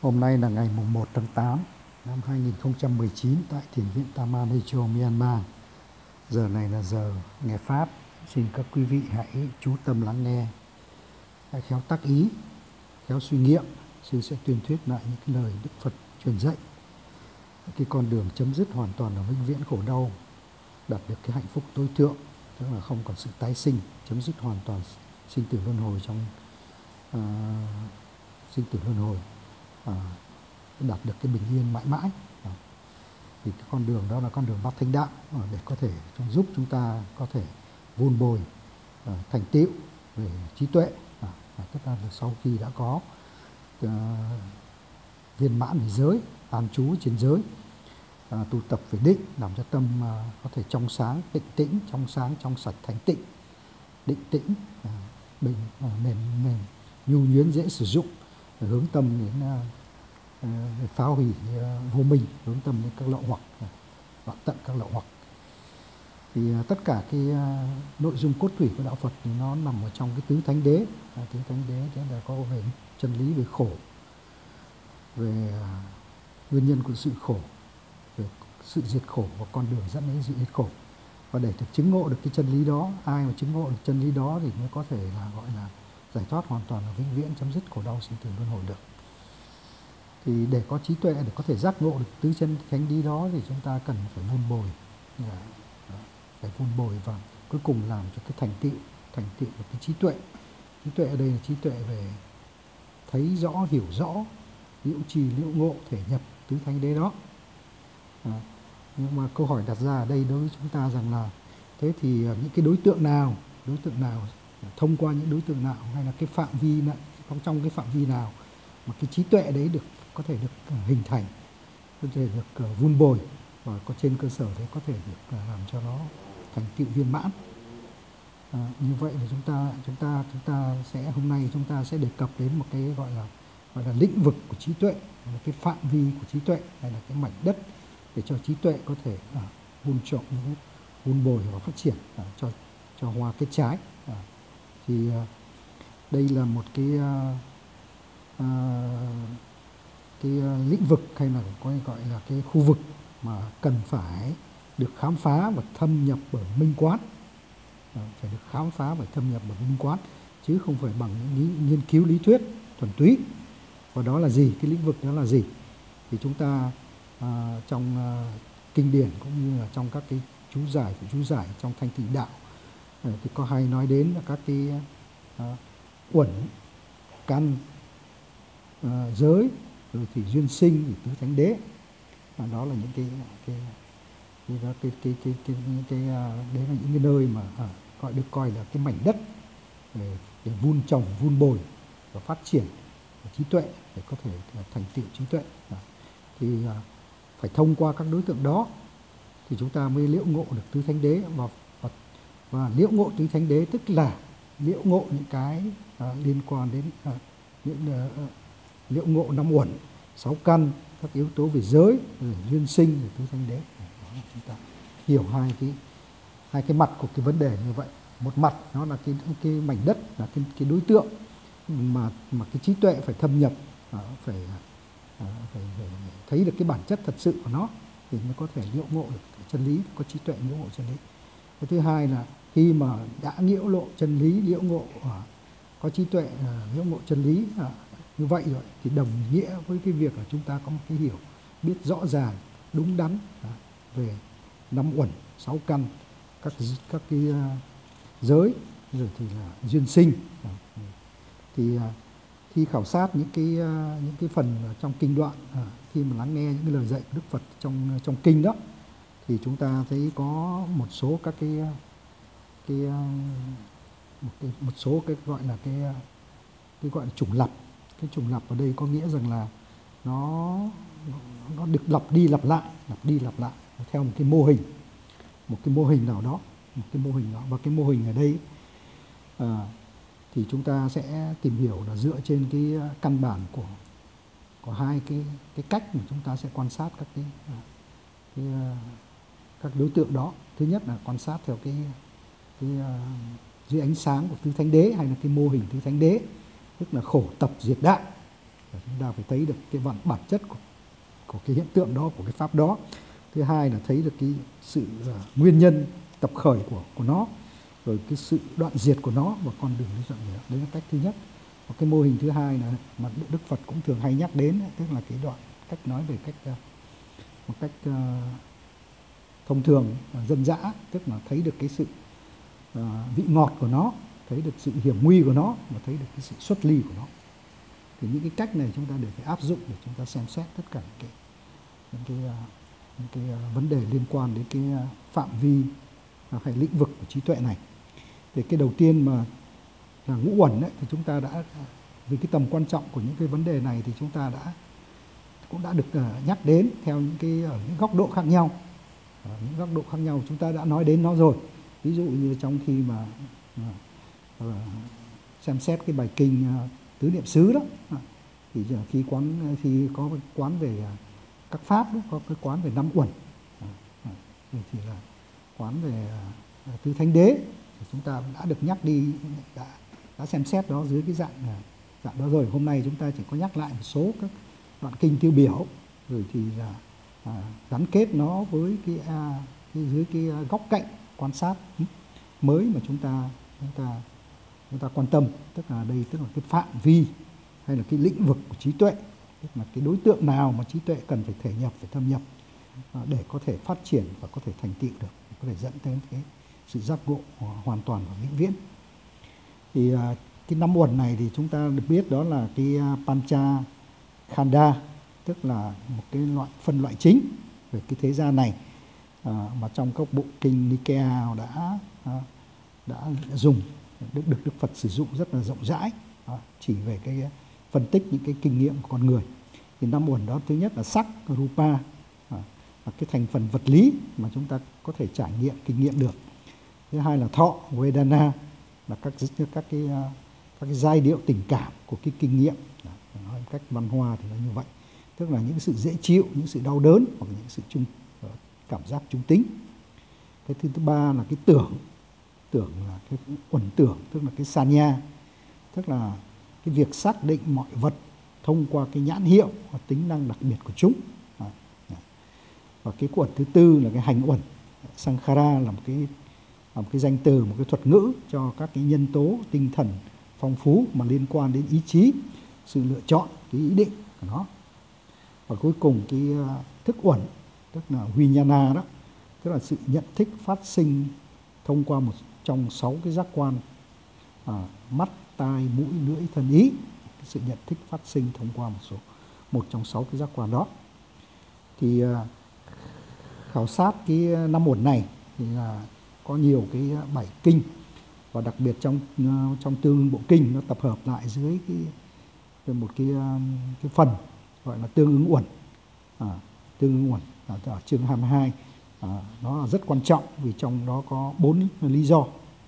Hôm nay là ngày 1 tháng 8 năm 2019 tại Thiền viện Tamanacho, Myanmar. Giờ này là giờ nghe Pháp. Xin các quý vị hãy chú tâm lắng nghe, hãy khéo tác ý, khéo suy nghiệm. Sư sẽ tuyên thuyết lại những cái lời Đức Phật truyền dạy. Cái con đường chấm dứt hoàn toàn là vĩnh viễn khổ đau, đạt được cái hạnh phúc tối thượng, tức là không còn sự tái sinh, chấm dứt hoàn toàn sinh tử luân hồi trong sinh tử luân hồi, đạt được cái bình yên mãi mãi. Thì cái con đường đó là con đường bát thánh đạo, để có thể giúp chúng ta có thể vun bồi thành tựu về trí tuệ, tức là sau khi đã có viên mãn về giới, an trú trên giới, tu tập về định, làm cho tâm có thể trong sáng, tịnh tĩnh, trong sáng, trong sạch, thanh tịnh, định tĩnh, bình, mềm, nhu nhuyễn, dễ sử dụng, hướng tâm đến phá hủy vô minh, hướng tâm đến các lậu hoặc, đoạn tận các lậu hoặc. Thì tất cả cái nội dung cốt thủy của đạo Phật thì nó nằm ở trong cái tứ thánh đế. Tứ thánh đế tức là có về chân lý về khổ, về nguyên nhân của sự khổ, về sự diệt khổ và con đường dẫn đến sự diệt khổ. Và để được chứng ngộ được cái chân lý đó, ai mà chứng ngộ được chân lý đó thì mới có thể là gọi là giải thoát hoàn toàn, là vĩnh viễn chấm dứt khổ đau sinh tử luân hồi được. Thì để có trí tuệ, để có thể giác ngộ được tứ chân thánh lý đó thì chúng ta cần phải vun bồi, và cuối cùng làm cho cái thành tựu của cái trí tuệ. Trí tuệ ở đây là trí tuệ về thấy rõ, hiểu rõ, liễu trì, liễu ngộ, thể nhập tứ thánh đế đó. Nhưng mà câu hỏi đặt ra ở đây đối với chúng ta rằng là thế thì những cái đối tượng nào, thông qua những đối tượng nào, hay là cái phạm vi nào, trong cái phạm vi nào mà cái trí tuệ đấy có thể được hình thành, có thể được vun bồi, và có trên cơ sở đấy có thể được làm cho nó thành tựu viên mãn. Như vậy là chúng ta sẽ hôm nay chúng ta sẽ đề cập đến một cái gọi là lĩnh vực của trí tuệ, là cái phạm vi của trí tuệ, hay là cái mảnh đất để cho trí tuệ có thể vun bồi và phát triển, cho hoa kết trái. Thì đây là một cái lĩnh vực, hay là gọi là cái khu vực mà cần phải được khám phá và thâm nhập bởi minh quán, phải được khám phá và thâm nhập bởi minh quán, chứ không phải bằng những nghiên cứu lý thuyết thuần túy. Và đó là gì? Cái lĩnh vực đó là gì? Thì chúng ta trong kinh điển cũng như là trong các cái chú giải trong Thanh Tịnh Đạo thì có hay nói đến là các cái uẩn, căn, giới, rồi thì duyên sinh, thì tứ thánh đế. Đó là những đấy là những cái nơi mà được coi là cái mảnh đất để vun trồng, vun bồi và phát triển trí tuệ, để có thể thành tựu trí tuệ. Thì phải thông qua các đối tượng đó thì chúng ta mới liễu ngộ được tứ thánh đế. Và liễu ngộ tứ thánh đế tức là liễu ngộ những cái liên quan đến liễu ngộ năm uẩn, sáu căn, các yếu tố về giới, rồi duyên sinh, rồi tứ thánh đế. Chúng ta hiểu hai cái mặt của cái vấn đề như vậy. Một mặt nó là cái mảnh đất, là cái đối tượng mà cái trí tuệ phải thâm nhập, phải thấy được cái bản chất thật sự của nó thì mới có thể liễu ngộ được chân lý, có trí tuệ liễu ngộ chân lý. Cái thứ hai là khi mà đã liễu ngộ chân lý, liễu ngộ có trí tuệ liễu ngộ chân lý như vậy rồi thì đồng nghĩa với cái việc là chúng ta có một cái hiểu biết rõ ràng, đúng đắn về năm uẩn, sáu căn, các cái giới, rồi thì là duyên sinh. Thì khi khảo sát những cái phần trong kinh đoạn, khi mà lắng nghe những cái lời dạy của Đức Phật trong kinh đó, thì chúng ta thấy có một số các một số cái gọi là cái gọi là chủng lập. Cái chủng lập ở đây có nghĩa rằng là nó được lặp đi lặp lại theo một cái mô hình nào đó, và cái mô hình ở đây thì chúng ta sẽ tìm hiểu là dựa trên cái căn bản của hai cái cách mà chúng ta sẽ quan sát các đối tượng đó. Thứ nhất là quan sát theo cái dưới ánh sáng của tứ thánh đế, hay là cái mô hình tứ thánh đế, tức là khổ tập diệt đạo. Chúng ta phải thấy được cái bản chất của cái hiện tượng đó, của cái pháp đó. Thứ hai là thấy được cái sự nguyên nhân tập khởi của nó, rồi cái sự đoạn diệt của nó và con đường đi đoạn diệt. Đấy là cách thứ nhất. Và cái mô hình thứ hai là mà Đức Phật cũng thường hay nhắc đến, tức là cái đoạn cách nói về một cách thông thường dân dã, tức là thấy được cái sự vị ngọt của nó, thấy được sự hiểm nguy của nó và thấy được cái sự xuất ly của nó. Thì những cái cách này chúng ta đều phải áp dụng để chúng ta xem xét tất cả những cái vấn đề liên quan đến cái phạm vi hay lĩnh vực của trí tuệ này. Thì cái đầu tiên mà là ngũ uẩn ấy, thì chúng ta đã, vì cái tầm quan trọng của những cái vấn đề này thì chúng ta cũng đã được nhắc đến theo ở những góc độ khác nhau. Những góc độ khác nhau chúng ta đã nói đến nó rồi. Ví dụ như trong khi mà xem xét cái bài kinh Tứ Niệm xứ đó, thì khi có cái quán về các pháp đó, có cái quán về năm uẩn, thì là quán về tứ thánh đế, thì chúng ta đã được nhắc đi, đã xem xét đó dưới cái dạng đó rồi. Hôm nay chúng ta chỉ có nhắc lại một số các đoạn kinh tiêu biểu, rồi thì là gắn kết nó với dưới cái góc cạnh quan sát mới mà chúng ta quan tâm, tức là đây tức là cái phạm vi hay là cái lĩnh vực của trí tuệ, tức là cái đối tượng nào mà trí tuệ cần phải thể nhập, phải thâm nhập để có thể phát triển và có thể thành tựu được, có thể dẫn đến cái sự giác ngộ hoàn toàn và vĩnh viễn. Thì cái năm uẩn này thì chúng ta được biết đó là cái Pancha Khanda, tức là một cái phân loại chính về cái thế gian này, mà trong các bộ kinh Nikaya đã dùng, được Đức Phật sử dụng rất là rộng rãi, chỉ về cái phân tích những cái kinh nghiệm của con người. Thì năm uẩn đó, thứ nhất là sắc, rupa, là cái thành phần vật lý mà chúng ta có thể trải nghiệm, kinh nghiệm được. Thứ hai là thọ, vedana, là các cái giai điệu tình cảm của cái kinh nghiệm. Nói một cách văn hoa thì là như vậy, tức là những sự dễ chịu, những sự đau đớn hoặc những sự cảm giác trung tính. Cái thứ ba là cái tưởng là cái uẩn tưởng, tức là cái sanya, tức là cái việc xác định mọi vật thông qua cái nhãn hiệu và tính năng đặc biệt của chúng. Và cái uẩn thứ tư là cái hành uẩn, sankhara, là một cái danh từ, một cái thuật ngữ cho các cái nhân tố tinh thần phong phú mà liên quan đến ý chí, sự lựa chọn, cái ý định của nó. Và cuối cùng cái thức uẩn, tức là vijnana đó, tức là sự nhận thức phát sinh thông qua một trong 6 cái giác quan, mắt, tai, mũi, lưỡi, thân, ý. Cái sự nhận thức phát sinh thông qua một trong 6 cái giác quan đó. Thì khảo sát cái năm uẩn này thì là có nhiều cái bài kinh, và đặc biệt trong tương ưng bộ kinh nó tập hợp lại dưới một cái phần gọi là tương ứng uẩn. Tương ứng uẩn ở chương 22, nó là rất quan trọng vì trong đó có 4 lý do.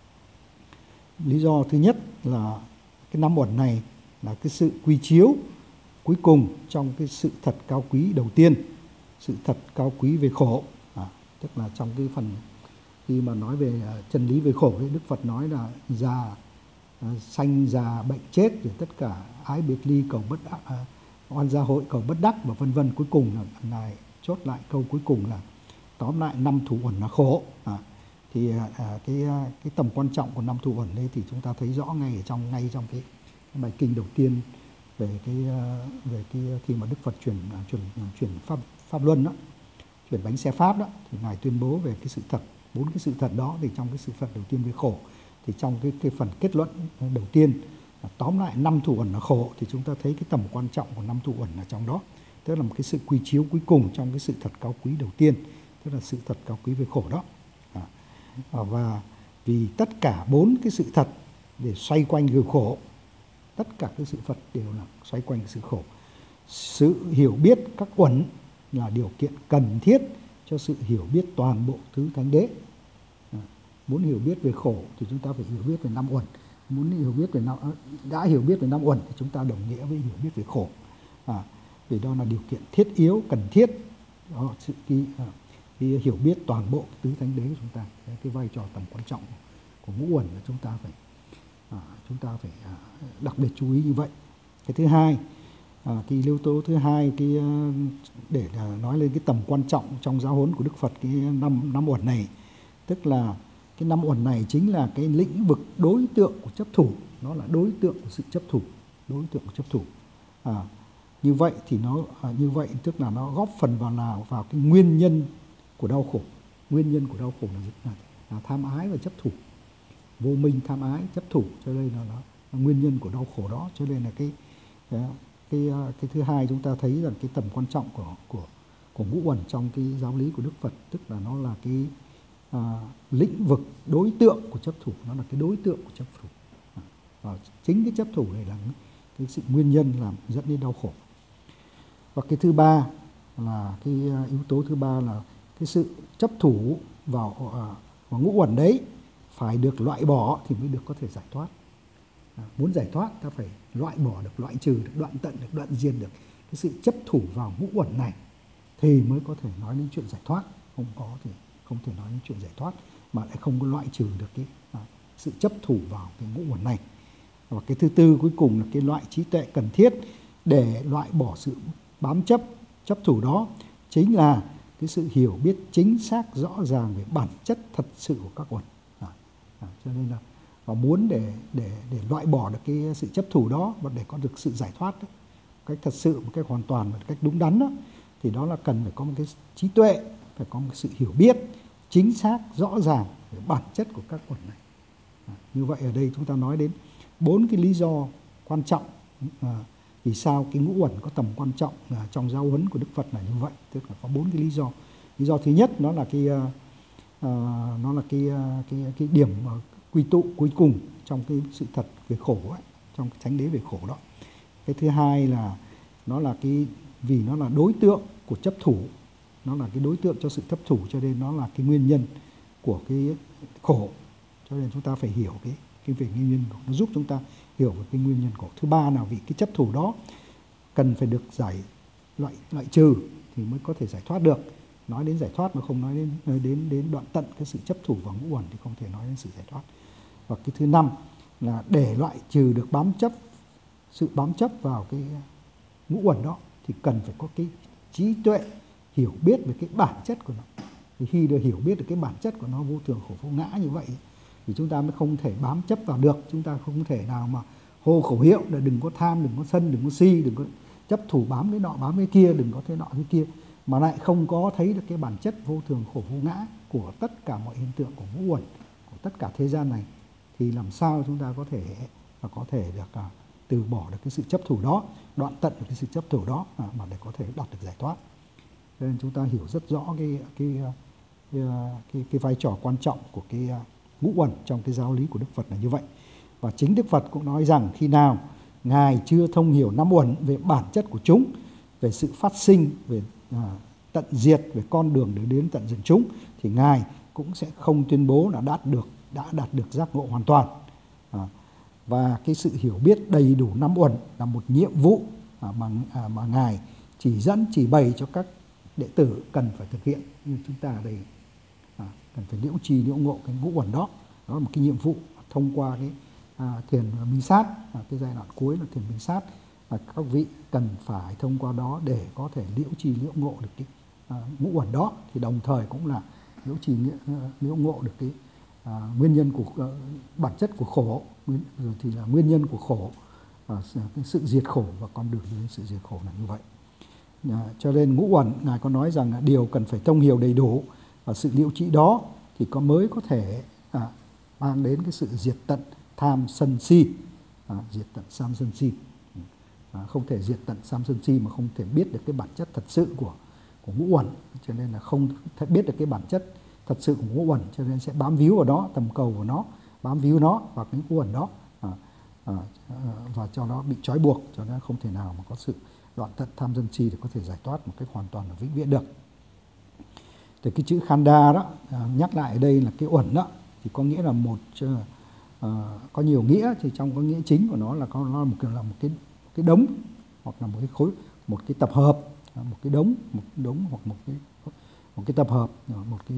Lý do thứ nhất là cái năm uẩn này là cái sự quy chiếu cuối cùng trong cái sự thật cao quý đầu tiên, sự thật cao quý về khổ. Tức là trong cái phần khi mà nói về chân lý về khổ ấy, Đức Phật nói là già, sanh, già, bệnh, chết, rồi tất cả ái biệt ly, cầu bất đắc, oan gia hội, cầu bất đắc và vân vân. Cuối cùng là Ngài chốt lại câu cuối cùng là tóm lại 5 thủ uẩn là khổ. Thì cái tầm quan trọng của 5 thủ uẩn đây thì chúng ta thấy rõ ngay trong cái bài kinh đầu tiên về cái khi mà Đức Phật chuyển pháp luân đó, chuyển bánh xe pháp đó, thì Ngài tuyên bố về cái sự thật, 4 cái sự thật đó. Thì trong cái sự thật đầu tiên về khổ, thì trong cái phần kết luận đầu tiên tóm lại 5 thủ uẩn là khổ, thì chúng ta thấy cái tầm quan trọng của 5 thủ uẩn ở trong đó, tức là một cái sự quy chiếu cuối cùng trong cái sự thật cao quý đầu tiên, tức là sự thật cao quý về khổ đó. Và vì tất cả 4 cái sự thật để xoay quanh người khổ, tất cả các sự Phật đều là xoay quanh sự khổ. Sự hiểu biết các uẩn là điều kiện cần thiết cho sự hiểu biết toàn bộ tứ thánh đế. Muốn hiểu biết về khổ thì chúng ta phải hiểu biết về 5 uẩn. Muốn hiểu biết về đã hiểu biết về 5 uẩn thì chúng ta đồng nghĩa với hiểu biết về khổ. Vì đó là điều kiện thiết yếu, cần thiết đó, khi hiểu biết toàn bộ tứ thánh đế của chúng ta. Cái vai trò tầm quan trọng của ngũ uẩn là chúng ta phải đặc biệt chú ý như vậy. Cái thứ hai Cái yếu tố thứ hai, để nói lên cái tầm quan trọng trong giáo huấn của Đức Phật, cái năm uẩn này, tức là cái năm uẩn này chính là cái lĩnh vực đối tượng của chấp thủ, nó là đối tượng của sự chấp thủ, đối tượng của chấp thủ. Như vậy thì như vậy tức là nó góp phần vào cái nguyên nhân của đau khổ. Nguyên nhân của đau khổ là tham ái và chấp thủ, vô minh, tham ái, chấp thủ, cho nên là nó là nguyên nhân của đau khổ đó. Cho nên là cái thứ hai, chúng ta thấy rằng cái tầm quan trọng của ngũ uẩn trong cái giáo lý của Đức Phật, tức là nó là cái lĩnh vực đối tượng của chấp thủ, nó là cái đối tượng của chấp thủ. Và chính cái chấp thủ này là cái sự nguyên nhân làm dẫn đến đau khổ. Và cái thứ ba là cái yếu tố thứ ba là cái sự chấp thủ vào ngũ uẩn đấy phải được loại bỏ thì mới được có thể giải thoát. Muốn giải thoát ta phải loại bỏ được, loại trừ được, đoạn tận được, đoạn diệt được cái sự chấp thủ vào ngũ uẩn này thì mới có thể nói đến chuyện giải thoát. Không có thì không thể nói đến chuyện giải thoát, mà lại không có loại trừ được cái sự chấp thủ vào cái ngũ uẩn này. Và cái thứ tư cuối cùng là cái loại trí tuệ cần thiết để loại bỏ sự bám chấp thủ đó, chính là cái sự hiểu biết chính xác rõ ràng về bản chất thật sự của các uẩn. Cho nên là và muốn để loại bỏ được cái sự chấp thủ đó và để có được sự giải thoát đó, cách thật sự, một cách hoàn toàn, một cách đúng đắn đó, thì đó là cần phải có một cái trí tuệ, phải có một sự hiểu biết chính xác rõ ràng về bản chất của các uẩn này. Như vậy ở đây chúng ta nói đến 4 cái lý do quan trọng vì sao cái ngũ uẩn có tầm quan trọng trong giáo huấn của Đức Phật là như vậy. Tức là có 4 cái lý do. Lý do thứ nhất nó là cái điểm quy tụ cuối cùng trong cái sự thật về khổ ấy, trong cái chánh đế về khổ đó. Cái thứ hai là nó là vì nó là đối tượng của chấp thủ, nó là cái đối tượng cho sự chấp thủ, cho nên nó là cái nguyên nhân của cái khổ. Cho nên chúng ta phải hiểu cái về nguyên nhân, nó giúp chúng ta hiểu về cái nguyên nhân khổ. Thứ ba là vì cái chấp thủ đó cần phải được loại trừ thì mới có thể giải thoát được. Nói đến giải thoát mà không nói đến đoạn tận cái sự chấp thủ vào ngũ uẩn thì không thể nói đến sự giải thoát. Và cái thứ năm là để loại trừ được sự bám chấp vào cái ngũ uẩn đó thì cần phải có cái trí tuệ hiểu biết về cái bản chất của nó. Thì khi được hiểu biết được cái bản chất của nó vô thường khổ vô ngã như vậy thì chúng ta mới không thể bám chấp vào được. Chúng ta không thể nào mà hô khẩu hiệu là đừng có tham, đừng có sân, đừng có si, đừng có chấp thủ bám cái nọ bám cái kia, đừng có thế nọ thế kia, mà lại không có thấy được cái bản chất vô thường khổ vô ngã của tất cả mọi hiện tượng của ngũ uẩn, của tất cả thế gian này, thì làm sao chúng ta có thể được từ bỏ được cái sự chấp thủ đó, đoạn tận được cái sự chấp thủ đó mà để có thể đạt được giải thoát. Nên chúng ta hiểu rất rõ cái vai trò quan trọng của cái ngũ uẩn trong cái giáo lý của Đức Phật là như vậy. Và chính Đức Phật cũng nói rằng khi nào Ngài chưa thông hiểu năm uẩn về bản chất của chúng, về sự phát sinh, về tận diệt, về con đường để đến tận diệt chúng, thì Ngài cũng sẽ không tuyên bố là đã đạt được giác ngộ hoàn toàn. Và cái sự hiểu biết đầy đủ năm uẩn là một nhiệm vụ mà Ngài chỉ dẫn, chỉ bày cho các đệ tử cần phải thực hiện. Như chúng ta ở đây cần phải liễu trì, liễu ngộ cái ngũ uẩn đó. Đó là một cái nhiệm vụ thông qua cái thiền minh sát, cái giai đoạn cuối là thiền minh sát. Các vị cần phải thông qua đó để có thể liễu trì, liễu ngộ được cái ngũ uẩn đó, thì đồng thời cũng là liễu trì, liễu ngộ được cái nguyên nhân của bản chất của khổ, rồi thì là nguyên nhân của khổ, cái sự diệt khổ và con đường đến sự diệt khổ là như vậy. Cho nên ngũ uẩn Ngài có nói rằng là điều cần phải thông hiểu đầy đủ, và sự liễu trì đó thì mới có thể mang đến cái sự diệt tận tham sân si, diệt tận tham sân si. Không thể diệt tận tham sân si mà không thể biết được cái bản chất thật sự của ngũ uẩn, cho nên là không thể biết được cái bản chất thật sự của ngũ uẩn, cho nên sẽ bám víu vào đó, tầm cầu vào nó, bám víu nó vào cái ngũ uẩn đó, và cho nó bị trói buộc, cho nó không thể nào mà có sự đoạn tận tham sân si để có thể giải thoát một cách hoàn toàn và vĩnh viễn được. Thì cái chữ khanda đó nhắc lại ở đây là cái uẩn đó, thì có nghĩa là có nhiều nghĩa, thì trong có nghĩa chính của nó là là một cái đống, hoặc là một cái khối, một cái tập hợp, một cái đống hoặc một cái tập hợp, một cái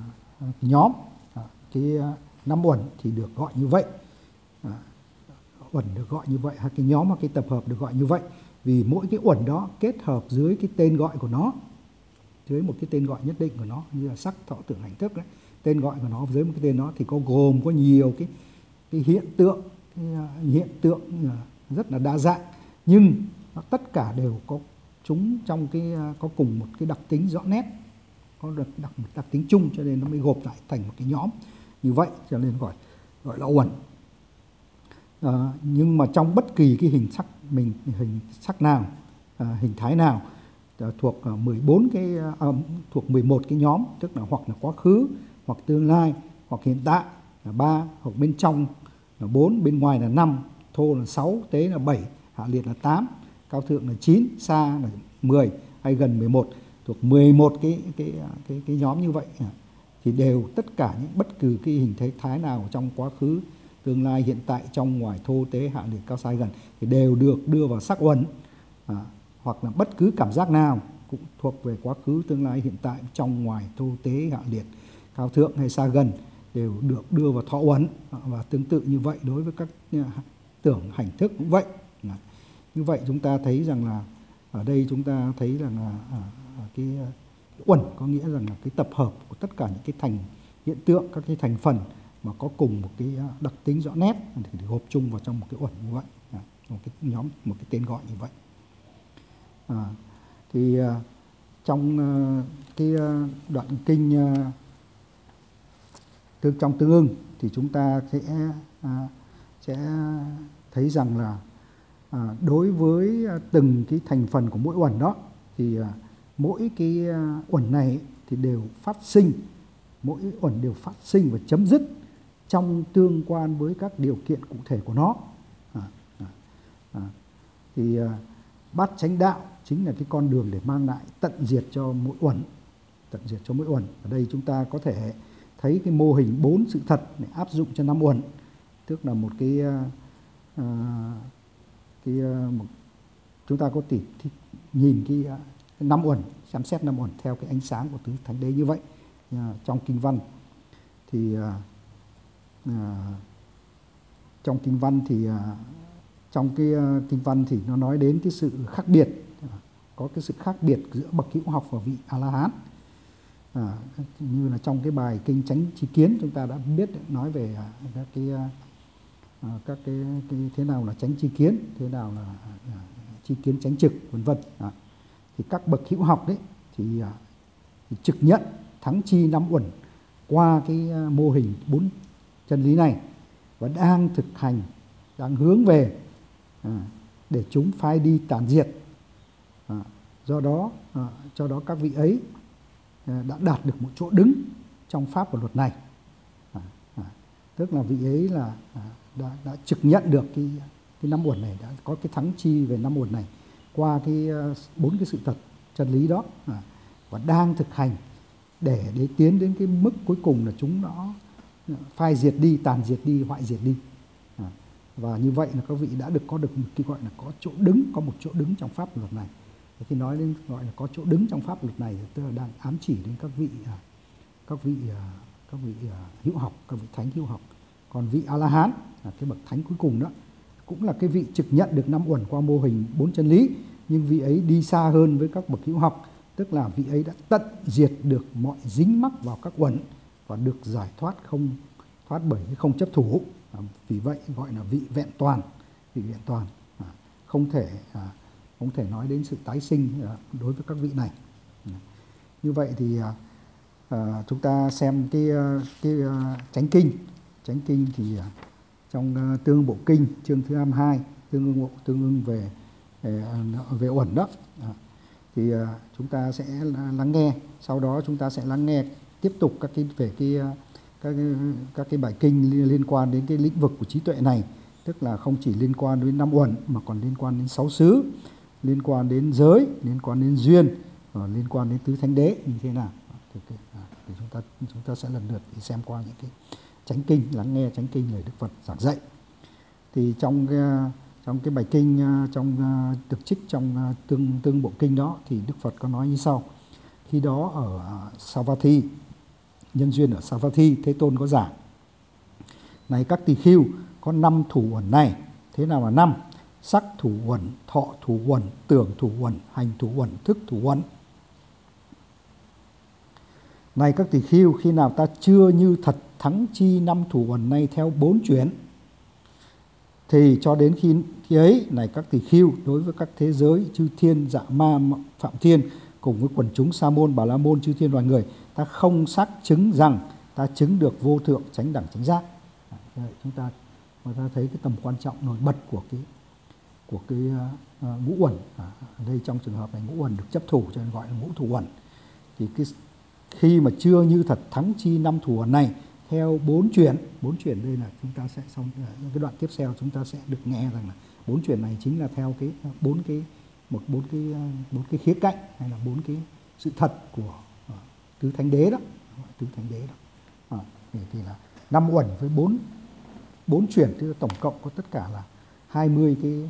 nhóm. Cái năm uẩn thì được gọi như vậy. uẩn được gọi như vậy, hay cái nhóm hoặc cái tập hợp được gọi như vậy vì mỗi cái uẩn đó kết hợp dưới cái tên gọi của nó, dưới một cái tên gọi nhất định của nó, như là sắc thọ tưởng hành thức đấy, tên gọi của nó dưới một cái tên đó thì có gồm có nhiều cái hiện tượng rất là đa dạng, nhưng nó tất cả đều có chúng trong có cùng một cái đặc tính rõ nét, có được một đặc tính chung, cho nên nó mới gộp lại thành một cái nhóm như vậy, cho nên gọi là uẩn. Nhưng mà trong bất kỳ cái hình sắc nào, hình thái nào thuộc 11 cái nhóm, tức là hoặc là quá khứ, hoặc tương lai, hoặc hiện tại là 3, hoặc bên trong là 4, bên ngoài là 5, thô là 6, tế là 7, hạ liệt là 8, cao thượng là 9, xa là 10 hay gần 11, thuộc 11 cái nhóm như vậy thì đều tất cả những bất cứ cái hình thái nào trong quá khứ, tương lai, hiện tại, trong ngoài, thô, tế, hạ liệt, cao, xa, gần thì đều được đưa vào sắc uẩn. Hoặc là bất cứ cảm giác nào cũng thuộc về quá khứ, tương lai, hiện tại, trong ngoài, thô, tế, hạ liệt, cao thượng hay xa gần đều được đưa vào thọ uẩn. Và tương tự như vậy đối với các tưởng hành thức cũng vậy. Như vậy chúng ta thấy rằng là ở đây chúng ta thấy rằng là cái uẩn có nghĩa rằng là cái tập hợp của tất cả những cái thành hiện tượng, các cái thành phần mà có cùng một cái đặc tính rõ nét thì gộp chung vào trong một cái uẩn như vậy, một cái nhóm, một cái tên gọi như vậy. Thì trong cái đoạn kinh trong Tương Ưng thì chúng ta sẽ thấy rằng là đối với từng cái thành phần của mỗi uẩn đó thì mỗi cái uẩn này thì đều phát sinh, mỗi uẩn đều phát sinh và chấm dứt trong tương quan với các điều kiện cụ thể của nó. Thì bát chánh đạo chính là cái con đường để mang lại tận diệt cho mỗi uẩn, tận diệt cho mỗi uẩn. Ở đây chúng ta có thể thấy cái mô hình 4 sự thật để áp dụng cho 5 uẩn, tức là một chúng ta có thể nhìn cái 5 uẩn, xem xét 5 uẩn theo cái ánh sáng của tứ thánh đế như vậy. Trong kinh văn thì trong cái kinh văn thì nó nói đến cái sự khác biệt, có cái sự khác biệt giữa bậc hữu học và vị A La Hán. Như là trong cái bài kinh Chánh Tri Kiến chúng ta đã biết nói về các cái thế nào là chánh tri kiến, thế nào là tri kiến chánh trực, vân vân. Thì các bậc hữu học đấy thì trực nhận thắng chi 5 uẩn qua cái mô hình 4 chân lý này và đang thực hành, đang hướng về để chúng phai đi tàn diệt. Do đó các vị ấy đã đạt được một chỗ đứng trong pháp và luật này. Tức là vị ấy là đã trực nhận được cái 5 uẩn này, đã có cái thắng chi về 5 uẩn này qua cái 4 cái sự thật chân lý đó, và đang thực hành để tiến đến cái mức cuối cùng là chúng nó phai diệt đi, tàn diệt đi, hoại diệt đi. Và như vậy là các vị đã có được một cái gọi là có chỗ đứng, có một chỗ đứng trong pháp luật này. Khi nói đến gọi là có chỗ đứng trong pháp luật này, tức là đang ám chỉ đến các vị hữu học, các vị thánh hữu học. Còn vị A La Hán là cái bậc thánh cuối cùng đó, cũng là cái vị trực nhận được 5 uẩn qua mô hình 4 chân lý, nhưng vị ấy đi xa hơn với các bậc hữu học, tức là vị ấy đã tận diệt được mọi dính mắc vào các uẩn và được giải thoát bởi cái không chấp thủ. Vì vậy gọi là vị vẹn toàn, vị vẹn toàn. Không thể nói đến sự tái sinh đối với các vị này. Như vậy thì chúng ta xem cái chánh kinh thì trong Tương Ưng Bộ Kinh chương thứ 22, tương ưng về uẩn đó, thì chúng ta sẽ lắng nghe. Sau đó chúng ta sẽ lắng nghe tiếp tục các cái bài kinh liên quan đến cái lĩnh vực của trí tuệ này, tức là không chỉ liên quan đến 5 uẩn mà còn liên quan đến 6 xứ, liên quan đến giới, liên quan đến duyên, liên quan đến tứ thánh đế như thế nào. Thì chúng ta sẽ lần lượt đi xem qua những cái chánh kinh, lắng nghe chánh kinh lời Đức Phật giảng dạy. Thì trong cái bài kinh được trích trong tương bộ kinh đó thì Đức Phật có nói như sau. Khi đó ở Savatthi, nhân duyên ở Savatthi, Thế Tôn có giảng: này các tỳ khưu, có 5 thủ uẩn này Thế nào là năm? Sắc thủ uẩn, thọ thủ uẩn, tưởng thủ uẩn, hành thủ uẩn, thức thủ uẩn. Này các tỳ khưu, khi nào ta chưa như thật thắng chi năm thủ uẩn này theo 4 chuyển, thì cho đến khi ấy, này các tỳ khưu, đối với các thế giới chư thiên, dạ ma, phạm thiên cùng với quần chúng sa môn, bà la môn, chư thiên loài người, ta không xác chứng rằng ta chứng được vô thượng chánh đẳng chánh giác. Chúng ta thấy cái tầm quan trọng nổi bật của cái ngũ uẩn. Ở đây trong trường hợp này ngũ uẩn được chấp thủ cho nên gọi là ngũ thủ uẩn. Thì khi mà chưa như thật thắng chi năm thủ uẩn này theo 4 chuyển đây là chúng ta sẽ xong cái đoạn tiếp theo, chúng ta sẽ được nghe rằng là 4 chuyển này chính là theo cái bốn cái khía cạnh, hay là 4 cái sự thật của tứ thánh đế đó, thì là 5 uẩn với 4 chuyển, thì tổng cộng có tất cả là 20 cái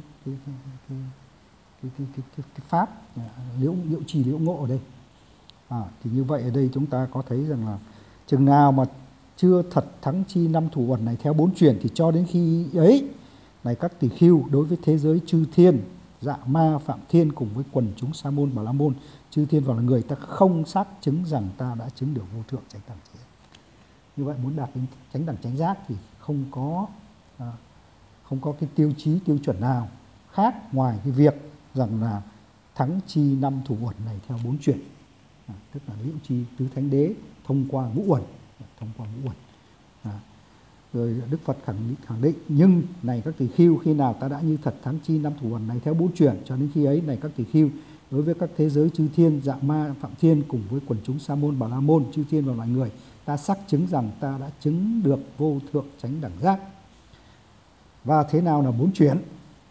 pháp liễu trì liễu ngộ ở đây. Thì như vậy ở đây chúng ta có thấy rằng là chừng nào mà chưa thật thắng chi năm thủ uẩn này theo 4 chuyển, thì cho đến khi ấy, này các tỳ khưu, đối với thế giới chư thiên, dạ ma, phạm thiên cùng với quần chúng sa môn, bà la môn, chư thiên và là người, ta không xác chứng rằng ta đã chứng được vô thượng chánh đẳng chánh giác. Như vậy muốn đạt đến chánh đẳng chánh giác thì không có cái tiêu chí tiêu chuẩn nào khác ngoài cái việc rằng là thắng chi năm thủ uẩn này theo 4 chuyển, tức là liễu chi tứ thánh đế thông qua ngũ uẩn. Rồi Đức Phật khẳng định, nhưng này các tỳ khưu, khi nào ta đã như thật thắng chi năm thủ uẩn này theo 4 chuyển, cho đến khi ấy, này các tỳ khưu, đối với các thế giới chư thiên, dạ ma, phạm thiên cùng với quần chúng sa môn, bà la môn, chư thiên và loài người, ta xác chứng rằng ta đã chứng được vô thượng chánh đẳng giác. Và thế nào là 4 chuyển?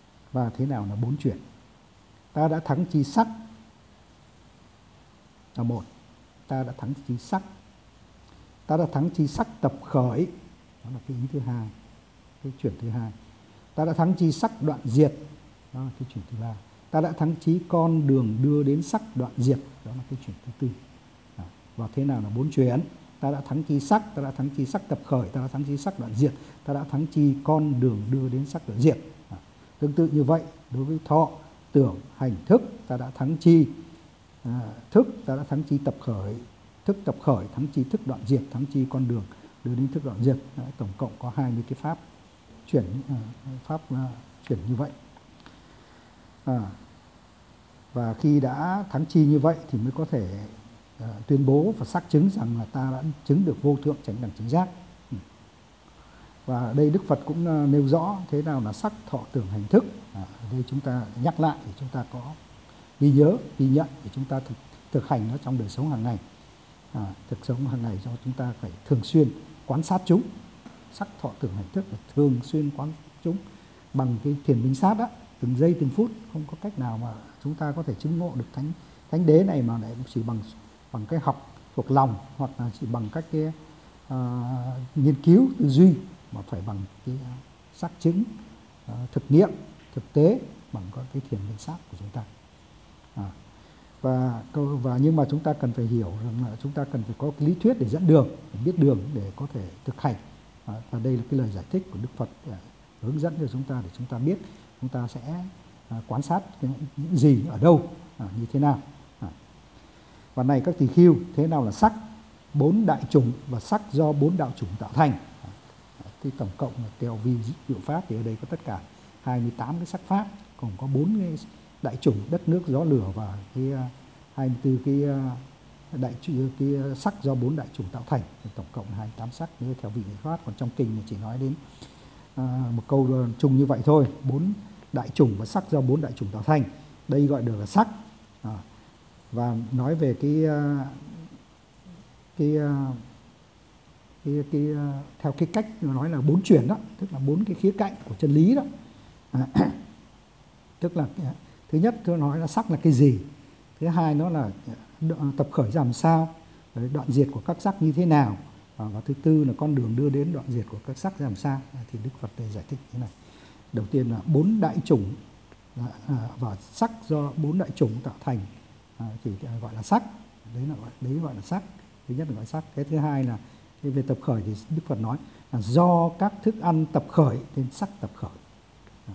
Ta đã thắng chi sắc là 1. Ta đã thắng chi sắc. Ta đã thắng chi sắc tập khởi, đó là cái ý thứ hai, cái chuyển thứ hai. Ta đã thắng chi sắc đoạn diệt, đó là cái chuyển thứ ba. Ta đã thắng chi con đường đưa đến sắc đoạn diệt, đó là cái chuyển thứ tư. Và thế nào là 4 chuyển? Ta đã thắng chi sắc, ta đã thắng chi sắc tập khởi, ta đã thắng chi sắc đoạn diệt, ta đã thắng chi con đường đưa đến sắc đoạn diệt. Tương tự như vậy, đối với thọ, tưởng, hành, thức, ta đã thắng chi thức, ta đã thắng chi tập khởi, thức tập khởi, thắng chi thức đoạn diệt, thắng chi con đường đưa đến thức đoạn diệt. Tổng cộng có 20 cái pháp chuyển như vậy. Và khi đã thắng chi như vậy thì mới có thể tuyên bố và xác chứng rằng là ta đã chứng được vô thượng chánh đẳng chánh giác. Và ở đây Đức Phật cũng nêu rõ thế nào là sắc, thọ, tưởng, hành, thức. Ở đây chúng ta nhắc lại để chúng ta có ghi nhớ, ghi nhận để chúng ta thực hành nó trong đời sống hàng ngày. Thực sống hàng ngày cho chúng ta phải thường xuyên quan sát chúng, sắc, thọ, tưởng, hành, thức, phải thường xuyên quan chúng bằng cái thiền minh sát đó, từng giây từng phút. Không có cách nào mà chúng ta có thể chứng ngộ được thánh đế này mà lại chỉ bằng cái học thuộc lòng, hoặc là chỉ bằng các cái nghiên cứu tư duy, mà phải bằng cái xác chứng thực nghiệm thực tế bằng cái thiền minh sát của chúng ta. Và nhưng mà chúng ta cần phải hiểu rằng là chúng ta cần phải có cái lý thuyết để dẫn đường, để biết đường để có thể thực hành. Và đây là cái lời giải thích của Đức Phật để hướng dẫn cho chúng ta, để chúng ta biết chúng ta sẽ quan sát những gì ở đâu, như thế nào. Và này các tỳ khưu, thế nào là sắc? 4 đại chủng và sắc do 4 đạo chủng tạo thành. Thì tổng cộng là theo vi diệu pháp thì ở đây có tất cả 28 cái sắc pháp, còn có 4 cái đại chủng đất nước gió lửa và cái 24 cái sắc do 4 đại chủng tạo thành, thì tổng cộng 28 sắc như theo vị diệu pháp. Còn trong kinh thì chỉ nói đến một câu chung như vậy thôi, 4 đại chủng và sắc do 4 đại chủng tạo thành. Đây gọi được là sắc. Và nói về theo cái cách nói là 4 chuyển đó, tức là 4 cái khía cạnh của chân lý đó. Tức là thứ nhất tôi nói là sắc là cái gì, thứ hai nó là tập khởi ra làm sao, đoạn diệt của các sắc như thế nào, và thứ tư là con đường đưa đến đoạn diệt của các sắc ra làm sao. Thì Đức Phật đây giải thích thế này. Đầu tiên là 4 đại chủng và sắc do 4 đại chủng tạo thành thì gọi là sắc. Đấy gọi là sắc. Thứ nhất là gọi sắc. Cái thứ hai là về tập khởi thì Đức Phật nói là do các thức ăn tập khởi nên sắc tập khởi.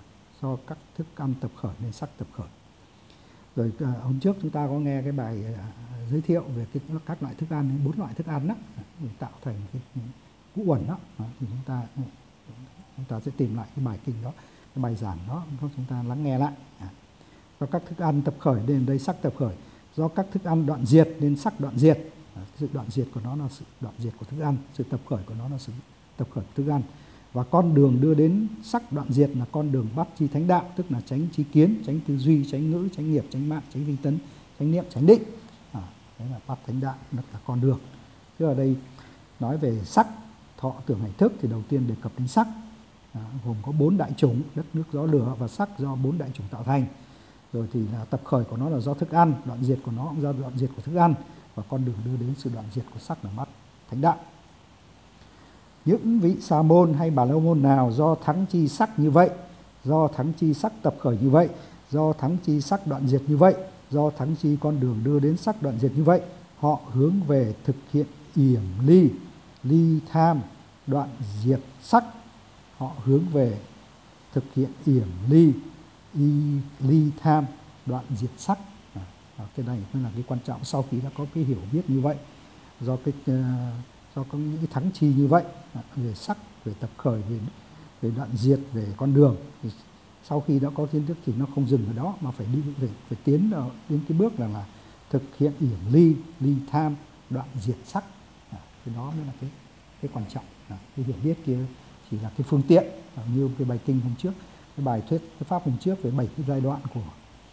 do các thức ăn tập khởi nên sắc tập khởi. Rồi hôm trước chúng ta có nghe cái bài giới thiệu về các loại thức ăn, 4 loại thức ăn đó để tạo thành cái ngũ uẩn đó. Thì chúng ta sẽ tìm lại cái bài kinh đó, cái bài giảng đó, chúng ta lắng nghe lại. Do các thức ăn tập khởi nên đây sắc tập khởi, do các thức ăn đoạn diệt nên sắc đoạn diệt. Sự đoạn diệt của nó là sự đoạn diệt của thức ăn, sự tập khởi của nó là sự tập khởi của thức ăn. Và con đường đưa đến sắc đoạn diệt là con đường bát chi thánh đạo, tức là tránh trí kiến, tránh tư duy, tránh ngữ, tránh nghiệp, tránh mạng, tránh vi tấn, tránh niệm, tránh định. Đấy là bát thánh đạo, là cả con đường. Chứ ở đây nói về sắc, thọ, tưởng, hành, thức thì đầu tiên đề cập đến sắc, gồm có 4 đại chủng, đất, nước, gió, lửa, và sắc do 4 đại chủng tạo thành. Rồi thì là tập khởi của nó là do thức ăn, đoạn diệt của nó cũng do đoạn diệt của thức ăn, và con đường đưa đến sự đoạn diệt của sắc là bát thánh đạo. Những vị sa môn hay bà la môn nào do thắng chi sắc như vậy, do thắng chi sắc tập khởi như vậy, do thắng chi sắc đoạn diệt như vậy, do thắng chi con đường đưa đến sắc đoạn diệt như vậy, họ hướng về thực hiện yểm ly, ly tham, đoạn diệt sắc. Họ hướng về thực hiện yểm ly, ly tham, đoạn diệt sắc. Cái này mới là cái quan trọng. Sau khi đã có cái hiểu biết như vậy, do có những cái thắng chi như vậy về sắc, về tập khởi, về đoạn diệt, về con đường, thì sau khi đã có kiến thức thì nó không dừng ở đó mà phải phải tiến đến cái bước là thực hiện yểm ly, ly tham, đoạn diệt sắc. Cái đó mới là cái quan trọng. Cái hiểu biết kia chỉ là cái phương tiện, như cái bài kinh hôm trước, cái bài thuyết cái pháp hôm trước về 7 cái giai đoạn của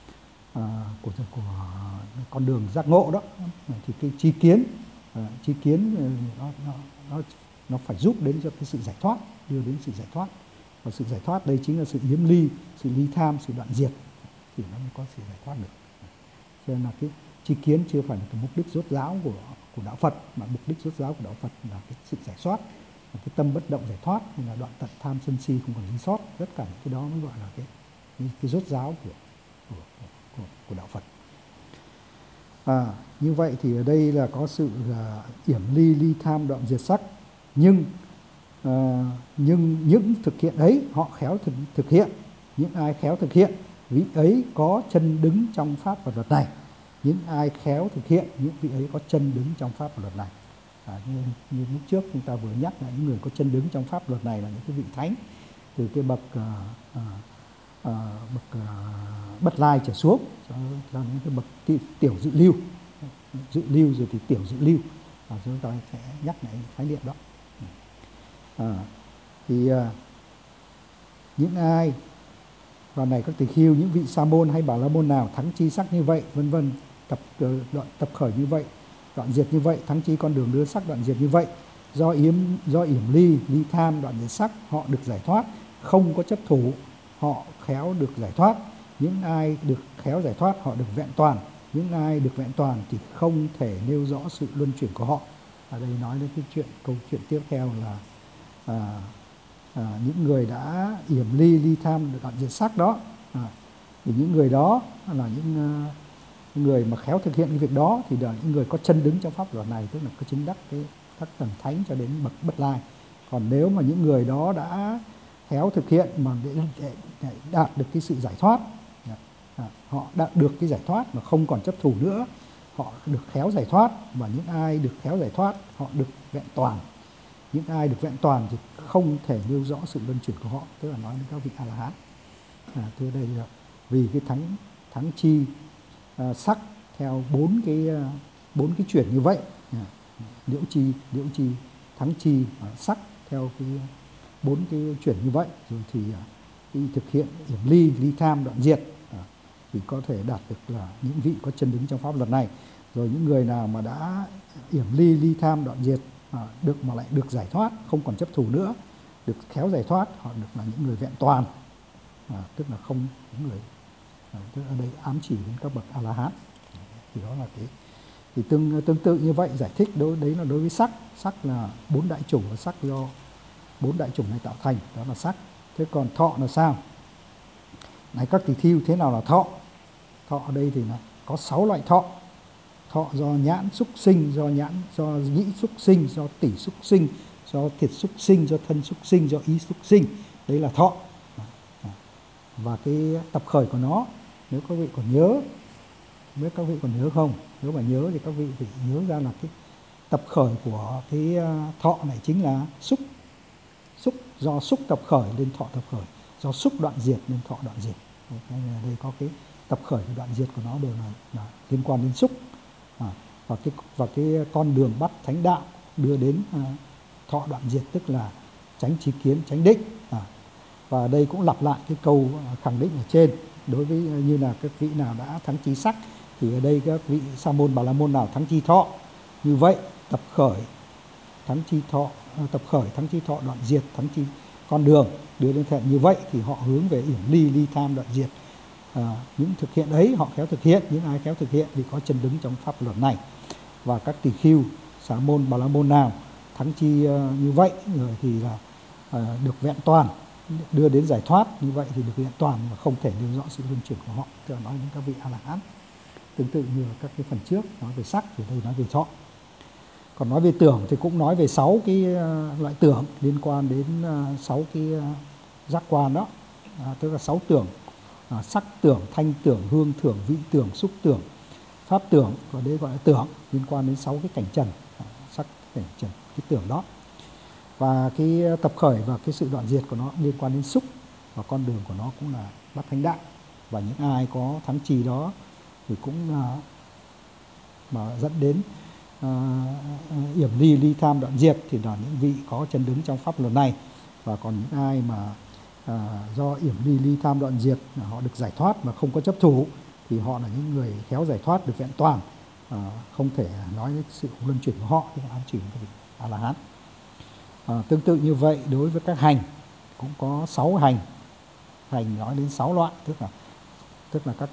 con đường giác ngộ đó. Thì cái tri kiến nó phải giúp đến cho cái sự giải thoát, đưa đến sự giải thoát, và sự giải thoát đây chính là sự yếm ly, sự ly tham, sự đoạn diệt, thì nó mới có sự giải thoát được. Cho nên là cái tri kiến chưa phải là cái mục đích rốt ráo của đạo Phật, mà mục đích rốt ráo của đạo Phật là cái sự giải thoát, là cái tâm bất động giải thoát, nên là đoạn tận tham sân si không còn dính sót. Tất cả những cái đó mới gọi là cái rốt ráo của đạo Phật. Như vậy thì ở đây là có sự yểm ly, ly tham, đoạn diệt sắc, nhưng những thực hiện ấy họ khéo thực hiện. Những ai khéo thực hiện, vị ấy có chân đứng trong pháp và luật này. Những ai khéo thực hiện, những vị ấy có chân đứng trong pháp và luật này. Như lúc trước chúng ta vừa nhắc là những người có chân đứng trong pháp luật này là những cái vị thánh, từ cái bậc Bất Lai trở xuống, cho những cái bậc tiểu dự lưu rồi thì tiểu dự lưu, và chúng ta sẽ nhắc lại khái niệm đó. Những ai và này các tỳ khưu, những vị sa môn hay bà la môn nào thắng chi sắc như vậy, vân vân, tập khởi như vậy, đoạn diệt như vậy, thắng chi con đường đưa sắc, đoạn diệt như vậy, do yểm ly, ly tham, đoạn diệt sắc, họ được giải thoát, không có chấp thủ, họ khéo được giải thoát. Những ai được khéo giải thoát, họ được vẹn toàn. Những ai được vẹn toàn thì không thể nêu rõ sự luân chuyển của họ. Ở đây nói đến cái câu chuyện tiếp theo là những người đã yểm ly, ly tham, đoạn diệt sắc đó, thì những người đó là những người mà khéo thực hiện cái việc đó thì là những người có chân đứng trong pháp luật này, tức là có chứng đắc các tầng thánh cho đến bậc Bất Lai. Còn nếu mà những người đó đã khéo thực hiện mà để đạt được cái sự giải thoát, họ đạt được cái giải thoát mà không còn chấp thủ nữa, họ được khéo giải thoát. Và những ai được khéo giải thoát, họ được vẹn toàn. Những ai được vẹn toàn thì không thể nêu rõ sự luân chuyển của họ, tức là nói đến các vị A La Hán. Thế đây là vì cái thắng chi sắc theo bốn cái chuyển như vậy, liễu chi, thắng chi, sắc theo cái 4 cái chuyển như vậy, rồi thì khi thực hiện yểm ly, ly tham, đoạn diệt thì có thể đạt được là những vị có chân đứng trong pháp luật này. Rồi những người nào mà đã yểm ly, ly tham, đoạn diệt được mà lại được giải thoát, không còn chấp thủ nữa, được khéo giải thoát, họ được là những người vẹn toàn, tức là không những người, tức ở đây ám chỉ đến các bậc A La Hán. Thì đó là cái thì tương tự như vậy, giải thích đấy là đối với sắc là 4 đại chủng, và sắc do 4 đại chủng này tạo thành, đó là sắc. Thế còn thọ là sao? Này các tỳ khưu, thế nào là thọ? Thọ ở đây thì là có 6 loại thọ. Thọ do nhãn xúc sinh, do nhĩ xúc sinh, do tỉ xúc sinh, do thiệt xúc sinh, do thân xúc sinh, do ý xúc sinh. Đấy là thọ. Và cái tập khởi của nó, nếu các vị còn nhớ, nếu các vị còn nhớ không, nếu mà nhớ thì các vị phải nhớ ra là cái tập khởi của cái thọ này chính là xúc. Do xúc tập khởi nên thọ tập khởi, do xúc đoạn diệt nên thọ đoạn diệt. Đây có cái tập khởi và đoạn diệt của nó đều là liên quan đến xúc. Và cái con đường bắt thánh đạo đưa đến thọ đoạn diệt, tức là chánh trí kiến, chánh định. Và đây cũng lặp lại cái câu khẳng định ở trên, đối với như là các vị nào đã thắng trí sắc thì ở đây các vị sa môn bà la môn nào thắng chi thọ, như vậy tập khởi thắng chi thọ, tập khởi thắng chi thọ, đoạn diệt thắng chi con đường đưa đến thiện, như vậy thì họ hướng về yểm ly, ly tham, đoạn diệt. Những thực hiện ấy họ khéo thực hiện, những ai khéo thực hiện thì có chân đứng trong pháp luật này. Và các tỳ khưu sa môn bà la môn nào thắng chi như vậy rồi thì là được vẹn toàn, đưa đến giải thoát, như vậy thì được vẹn toàn và không thể nêu rõ sự luân chuyển của họ. Tức là nói đến các vị A La Hán. Tương tự như là các cái phần trước nói về sắc thì đây nói về thọ. Còn nói về tưởng thì cũng nói về 6 cái loại tưởng liên quan đến 6 cái giác quan đó. Tức là 6 tưởng: sắc tưởng, thanh tưởng, hương tưởng, vị tưởng, xúc tưởng, pháp tưởng, và đây gọi là tưởng, liên quan đến 6 cái cảnh trần, sắc, cảnh trần, cái tưởng đó. Và cái tập khởi và cái sự đoạn diệt của nó liên quan đến xúc, và con đường của nó cũng là bắt thánh đạo. Và những ai có thắng trì đó thì cũng mà dẫn đến yểm ly, ly tham, đoạn diệt thì là những vị có chân đứng trong pháp luật này. Và còn những ai mà do yểm ly, ly tham, đoạn diệt họ được giải thoát mà không có chấp thủ thì họ là những người khéo giải thoát, được vẹn toàn, không thể nói đến sự luân chuyển của họ, thì ám chỉ các vị A La Hán. Tương tự như vậy đối với các hành cũng có 6 hành. Hành nói đến 6 loại, tức là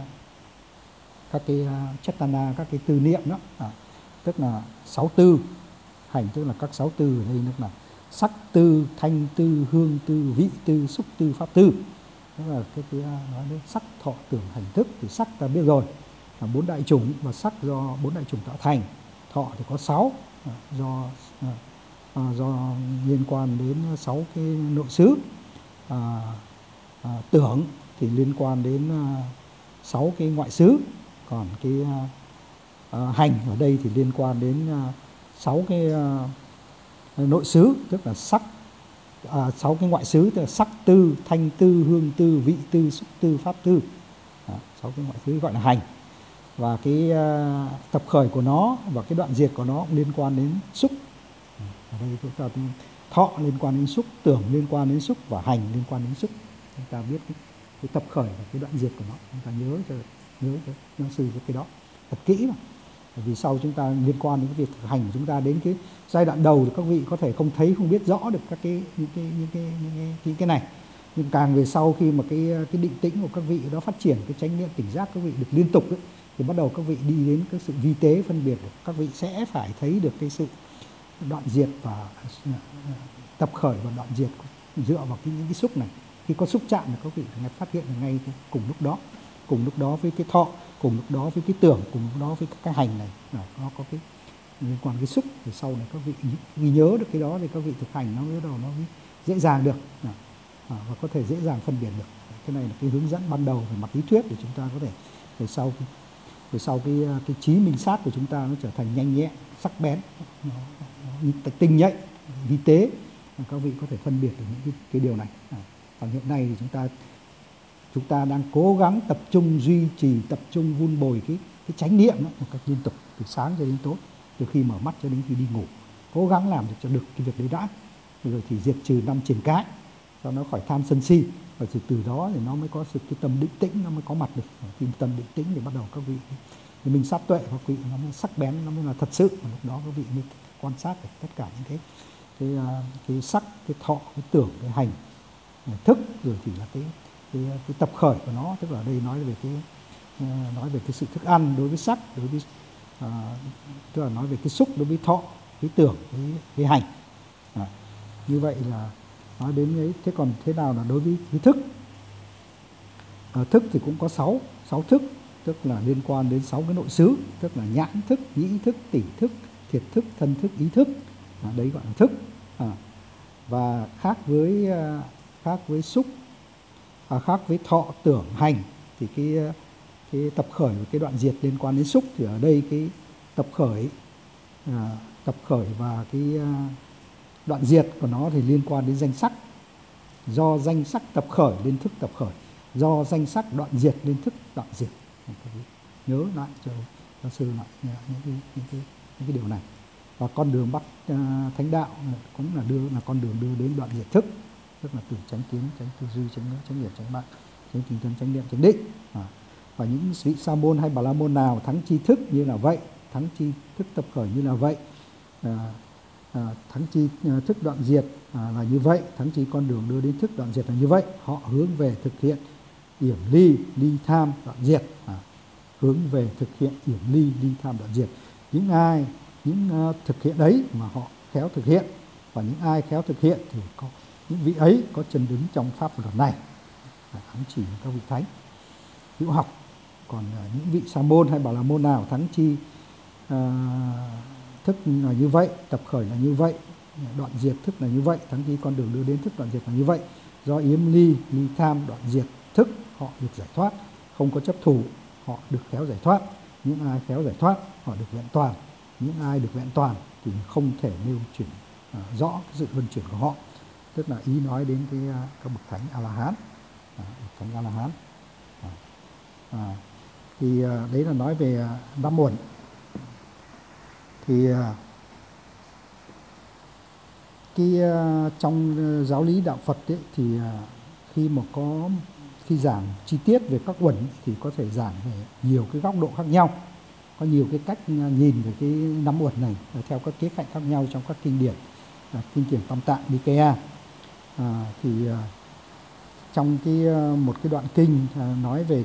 các cái chetana, các cái tư niệm đó, tức là 6 tư. Hành tức là các 6 tư ở đây, tức là sắc tư, thanh tư, hương tư, vị tư, xúc tư, pháp tư. Tức là cái nói đến sắc, thọ, tưởng, hành, thức. Thì sắc ta biết rồi là 4 đại chủng, và sắc do 4 đại chủng tạo thành. Thọ thì có 6, do liên quan đến 6 cái nội xứ. Tưởng thì liên quan đến 6 cái ngoại xứ. Còn cái hành ở đây thì liên quan đến 6 cái nội xứ, tức là sắc, 6 cái ngoại xứ, tức là sắc tư, thanh tư, hương tư, vị tư, xúc tư, pháp tư. 6 cái ngoại xứ gọi là hành. Và cái tập khởi của nó và cái đoạn diệt của nó cũng liên quan đến xúc. Ở đây chúng ta thọ liên quan đến xúc, tưởng liên quan đến xúc, và hành liên quan đến xúc. Chúng ta biết cái tập khởi và cái đoạn diệt của nó, chúng ta nhớ cho sư cái đó thật kỹ mà. Bởi vì sau chúng ta liên quan đến cái việc thực hành của chúng ta, đến cái giai đoạn đầu thì các vị có thể không thấy, không biết rõ được các những cái này. Nhưng càng về sau khi mà cái định tĩnh của các vị đó phát triển, cái chánh niệm tỉnh giác các vị được liên tục ấy, thì bắt đầu các vị đi đến cái sự vi tế phân biệt, các vị sẽ phải thấy được cái sự đoạn diệt và tập khởi và đoạn diệt dựa vào những cái xúc này. Khi có xúc chạm thì các vị phát hiện ngay cùng lúc đó với cái thọ, cùng lúc đó với cái tưởng, cùng lúc đó với cái hành này, nó có cái liên quan cái xúc. Thì sau này các vị ghi nhớ được cái đó thì các vị thực hành nó bắt đầu nó dễ dàng được, và có thể dễ dàng phân biệt được. Cái này là cái hướng dẫn ban đầu về mặt lý thuyết để chúng ta có thể về sau cái trí minh sát của chúng ta nó trở thành nhanh nhẹn, sắc bén, tinh nhạy, vi tế, các vị có thể phân biệt được những cái điều này. Còn hiện nay thì chúng ta đang cố gắng tập trung duy trì, tập trung vun bồi cái chánh niệm đó, một cách liên tục từ sáng cho đến tối, từ khi mở mắt cho đến khi đi ngủ, cố gắng làm cho được cái việc đấy đã, rồi thì diệt trừ 5 triền cái cho nó khỏi tham sân si, và từ đó thì nó mới có sự cái tâm định tĩnh nó mới có mặt được. Khi tâm định tĩnh thì bắt đầu các vị thì mình sát tuệ các vị nó mới sắc bén, nó mới là thật sự, và lúc đó các vị mới quan sát được tất cả những cái sắc, cái thọ, cái tưởng, cái hành, cái thức, rồi thì là cái tập khởi của nó. Tức là ở đây nói về cái sự thức ăn đối với sắc, đối với tức là nói về cái xúc đối với thọ, cái tưởng, cái hành. Như vậy là nói đến ấy. Thế còn thế nào là đối với cái thức? Thức thì cũng có 6 thức, tức là liên quan đến 6 cái nội xứ, tức là nhãn thức, nhĩ thức, tỷ thức, thiệt thức, thân thức, ý thức. Đấy gọi là thức. Và khác với xúc, khác với thọ tưởng hành. Thì cái tập khởi và cái đoạn diệt liên quan đến xúc, thì ở đây cái tập khởi và cái đoạn diệt của nó thì liên quan đến danh sắc. Do danh sắc tập khởi lên thức tập khởi, do danh sắc đoạn diệt lên thức đoạn diệt. Nhớ lại cho sư lại những cái điều này. Và con đường bắt thánh đạo cũng là con đường đưa đến đoạn diệt thức, tức là từ chánh kiến, chánh tư duy, chánh ngữ, chánh nghiệp, chánh mạng, chánh tinh tấn, chánh niệm, chánh định. Và những vị sa môn hay bà la môn nào thắng chi thức như là vậy, thắng chi thức tập khởi như là vậy, thắng chi thức đoạn diệt là như vậy, thắng chi con đường đưa đến thức đoạn diệt là như vậy, họ hướng về thực hiện yểm ly ly tham đoạn diệt, hướng về thực hiện yểm ly ly tham đoạn diệt. Những thực hiện đấy mà họ khéo thực hiện, và những ai khéo thực hiện thì có những vị ấy có chân đứng trong pháp luật này, ám chỉ các vị thánh hữu học. Còn những vị sa môn hay bà la môn nào thắng chi thức là như vậy, tập khởi là như vậy, đoạn diệt thức là như vậy, thắng chi con đường đưa đến thức đoạn diệt là như vậy, do yếm ly ly tham đoạn diệt thức họ được giải thoát, không có chấp thủ, họ được khéo giải thoát. Những ai khéo giải thoát họ được vẹn toàn, những ai được vẹn toàn thì không thể nêu chuyển rõ cái sự luân chuyển của họ, tức là ý nói đến các bậc thánh A La Hán, bậc thánh A La Hán. Thì đấy là nói về năm uẩn. Thì trong giáo lý đạo Phật ấy, thì khi giảng chi tiết về các uẩn thì có thể giảng về nhiều cái góc độ khác nhau, có nhiều cái cách nhìn về cái năm uẩn này theo các khía cạnh khác nhau trong các kinh điển, kinh điển Tam Tạng Nikaya. Trong một cái đoạn kinh nói về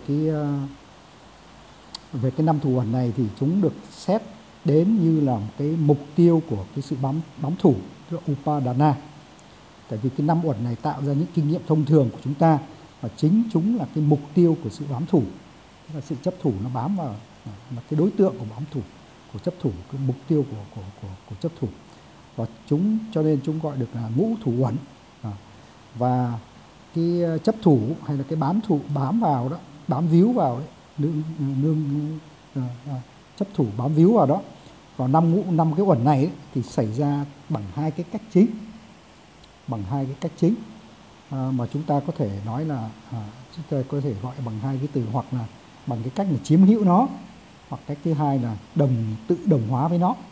cái năm thủ uẩn này, thì chúng được xét đến như là một cái mục tiêu của cái sự bám thủ, tức là Upadana. Tại vì cái năm uẩn này tạo ra những kinh nghiệm thông thường của chúng ta, và chính chúng là cái mục tiêu của sự bám thủ, tức là sự chấp thủ nó bám vào, là cái đối tượng của bám thủ, của chấp thủ, cái mục tiêu của chấp thủ. Và cho nên chúng gọi được là ngũ thủ uẩn. Và cái chấp thủ hay là cái bám vào đó, bám víu vào đấy, chấp thủ bám víu vào đó. Và năm cái uẩn này ấy, thì xảy ra bằng hai cái cách chính, mà chúng ta có thể nói là chúng ta có thể gọi bằng hai cái từ, hoặc là bằng cái cách là chiếm hữu nó, hoặc cách thứ hai là tự đồng hóa với nó.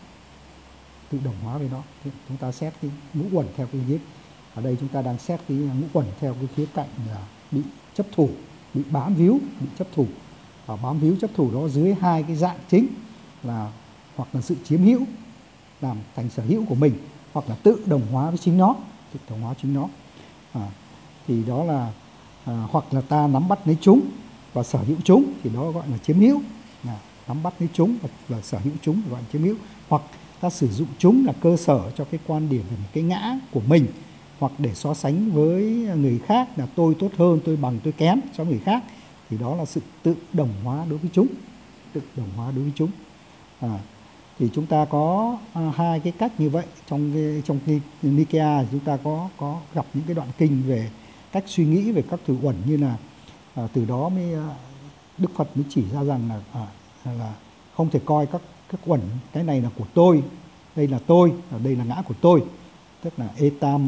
Thì chúng ta xét cái ngũ uẩn theo cái viết ở đây, chúng ta đang xét cái ngũ uẩn theo cái khía cạnh là bị chấp thủ, bị bám víu, bị chấp thủ. Và bám víu chấp thủ đó dưới hai cái dạng chính là hoặc là sự chiếm hữu làm thành sở hữu của mình, hoặc là tự đồng hóa với chính nó, thì đó là hoặc là ta nắm bắt lấy chúng và sở hữu chúng, thì đó gọi là chiếm hữu. Nắm bắt lấy chúng và sở hữu chúng gọi là chiếm hữu. Hoặc ta sử dụng chúng là cơ sở cho cái quan điểm về một cái ngã của mình, hoặc để so sánh với người khác là tôi tốt hơn, tôi bằng, tôi kém so với người khác, thì đó là sự tự đồng hóa đối với chúng. Thì chúng ta có hai cái cách như vậy. Trong cái Nikaya chúng ta có gặp những cái đoạn kinh về cách suy nghĩ về các thủ uẩn, như là từ đó mới Đức Phật mới chỉ ra rằng là không thể coi các uẩn cái này là của tôi, đây là tôi, đây là ngã của tôi, tức là etam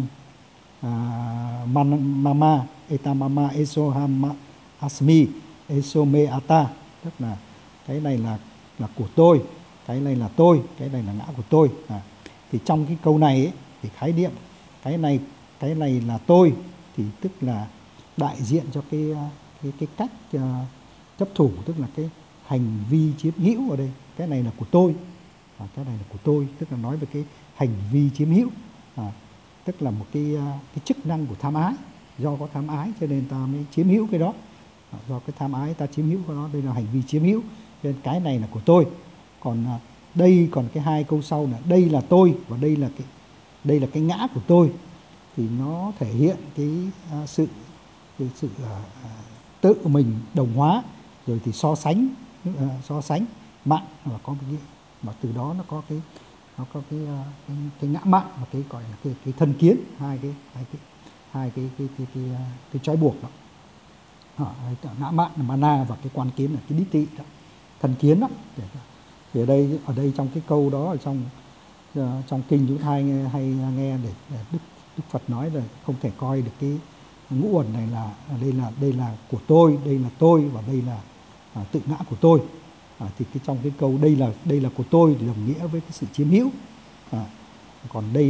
mama esoham asmi esome ata, tức là cái này là của tôi, cái này là tôi, cái này là ngã của tôi. Thì trong cái câu này ấy, thì khái niệm cái này là tôi thì tức là đại diện cho cái cách chấp thủ, tức là cái hành vi chiếm hữu ở đây. Cái này là của tôi, cái này là của tôi, tức là nói về cái hành vi chiếm hữu, tức là một cái chức năng của tham ái. Do có tham ái cho nên ta mới chiếm hữu cái đó, do cái tham ái ta chiếm hữu cái đó, đây là hành vi chiếm hữu, cho nên cái này là của tôi. Còn còn cái hai câu sau là đây là tôi và đây là cái ngã của tôi, thì nó thể hiện cái sự tự mình đồng hóa, rồi thì so sánh mạng, và có cái mà từ đó nó có cái ngã mạng, và cái gọi là cái thân kiến, hai cái trói buộc đó. ngã mạn là mana và cái quan kiến là cái đích thị đó, thân kiến đó. Thì ở đây trong cái câu đó ở trong kinh chúng ta hay nghe để Đức Phật nói là không thể coi được cái ngũ uẩn này là đây là của tôi, đây là tôi và đây là tự ngã của tôi. Thì trong cái câu đây là của tôi thì đồng nghĩa với cái sự chiếm hữu. Còn đây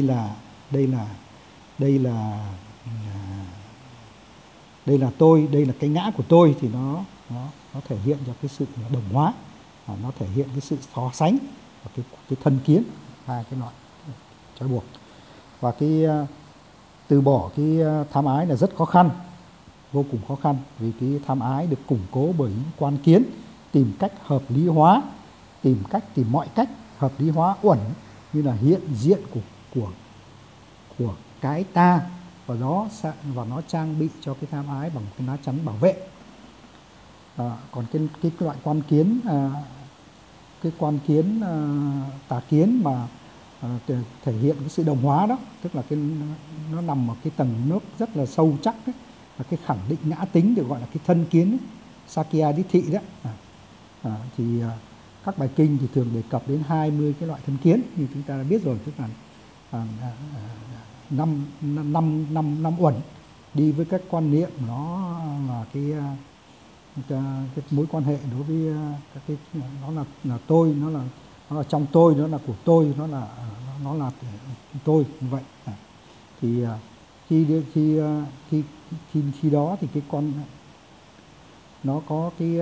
là tôi, đây là cái ngã của tôi thì nó thể hiện cho cái sự đồng hóa, nó thể hiện cái sự so sánh và cái thân kiến, hai cái loại trói buộc. Và cái từ bỏ cái tham ái là rất khó khăn, vô cùng khó khăn, vì cái tham ái được củng cố bởi những quan kiến, tìm cách hợp lý hóa, tìm mọi cách hợp lý hóa uẩn như là hiện diện của cái ta, và nó trang bị cho cái tham ái bằng cái lá chắn bảo vệ. Còn cái loại quan kiến, cái quan kiến tà kiến mà thể hiện cái sự đồng hóa đó, tức là nó nằm ở cái tầng nước rất là sâu chắc đấy, là cái khẳng định ngã tính được gọi là cái thân kiến ấy, Sakya đích thị đó. Thì các bài kinh thì thường đề cập đến 20 cái loại thân kiến như chúng ta đã biết rồi, tức là năm uẩn đi với các quan niệm, nó là cái mối quan hệ đối với các cái, nó là tôi, nó là trong tôi, nó là của tôi, nó là tôi như vậy. Thì khi đó thì cái con nó có cái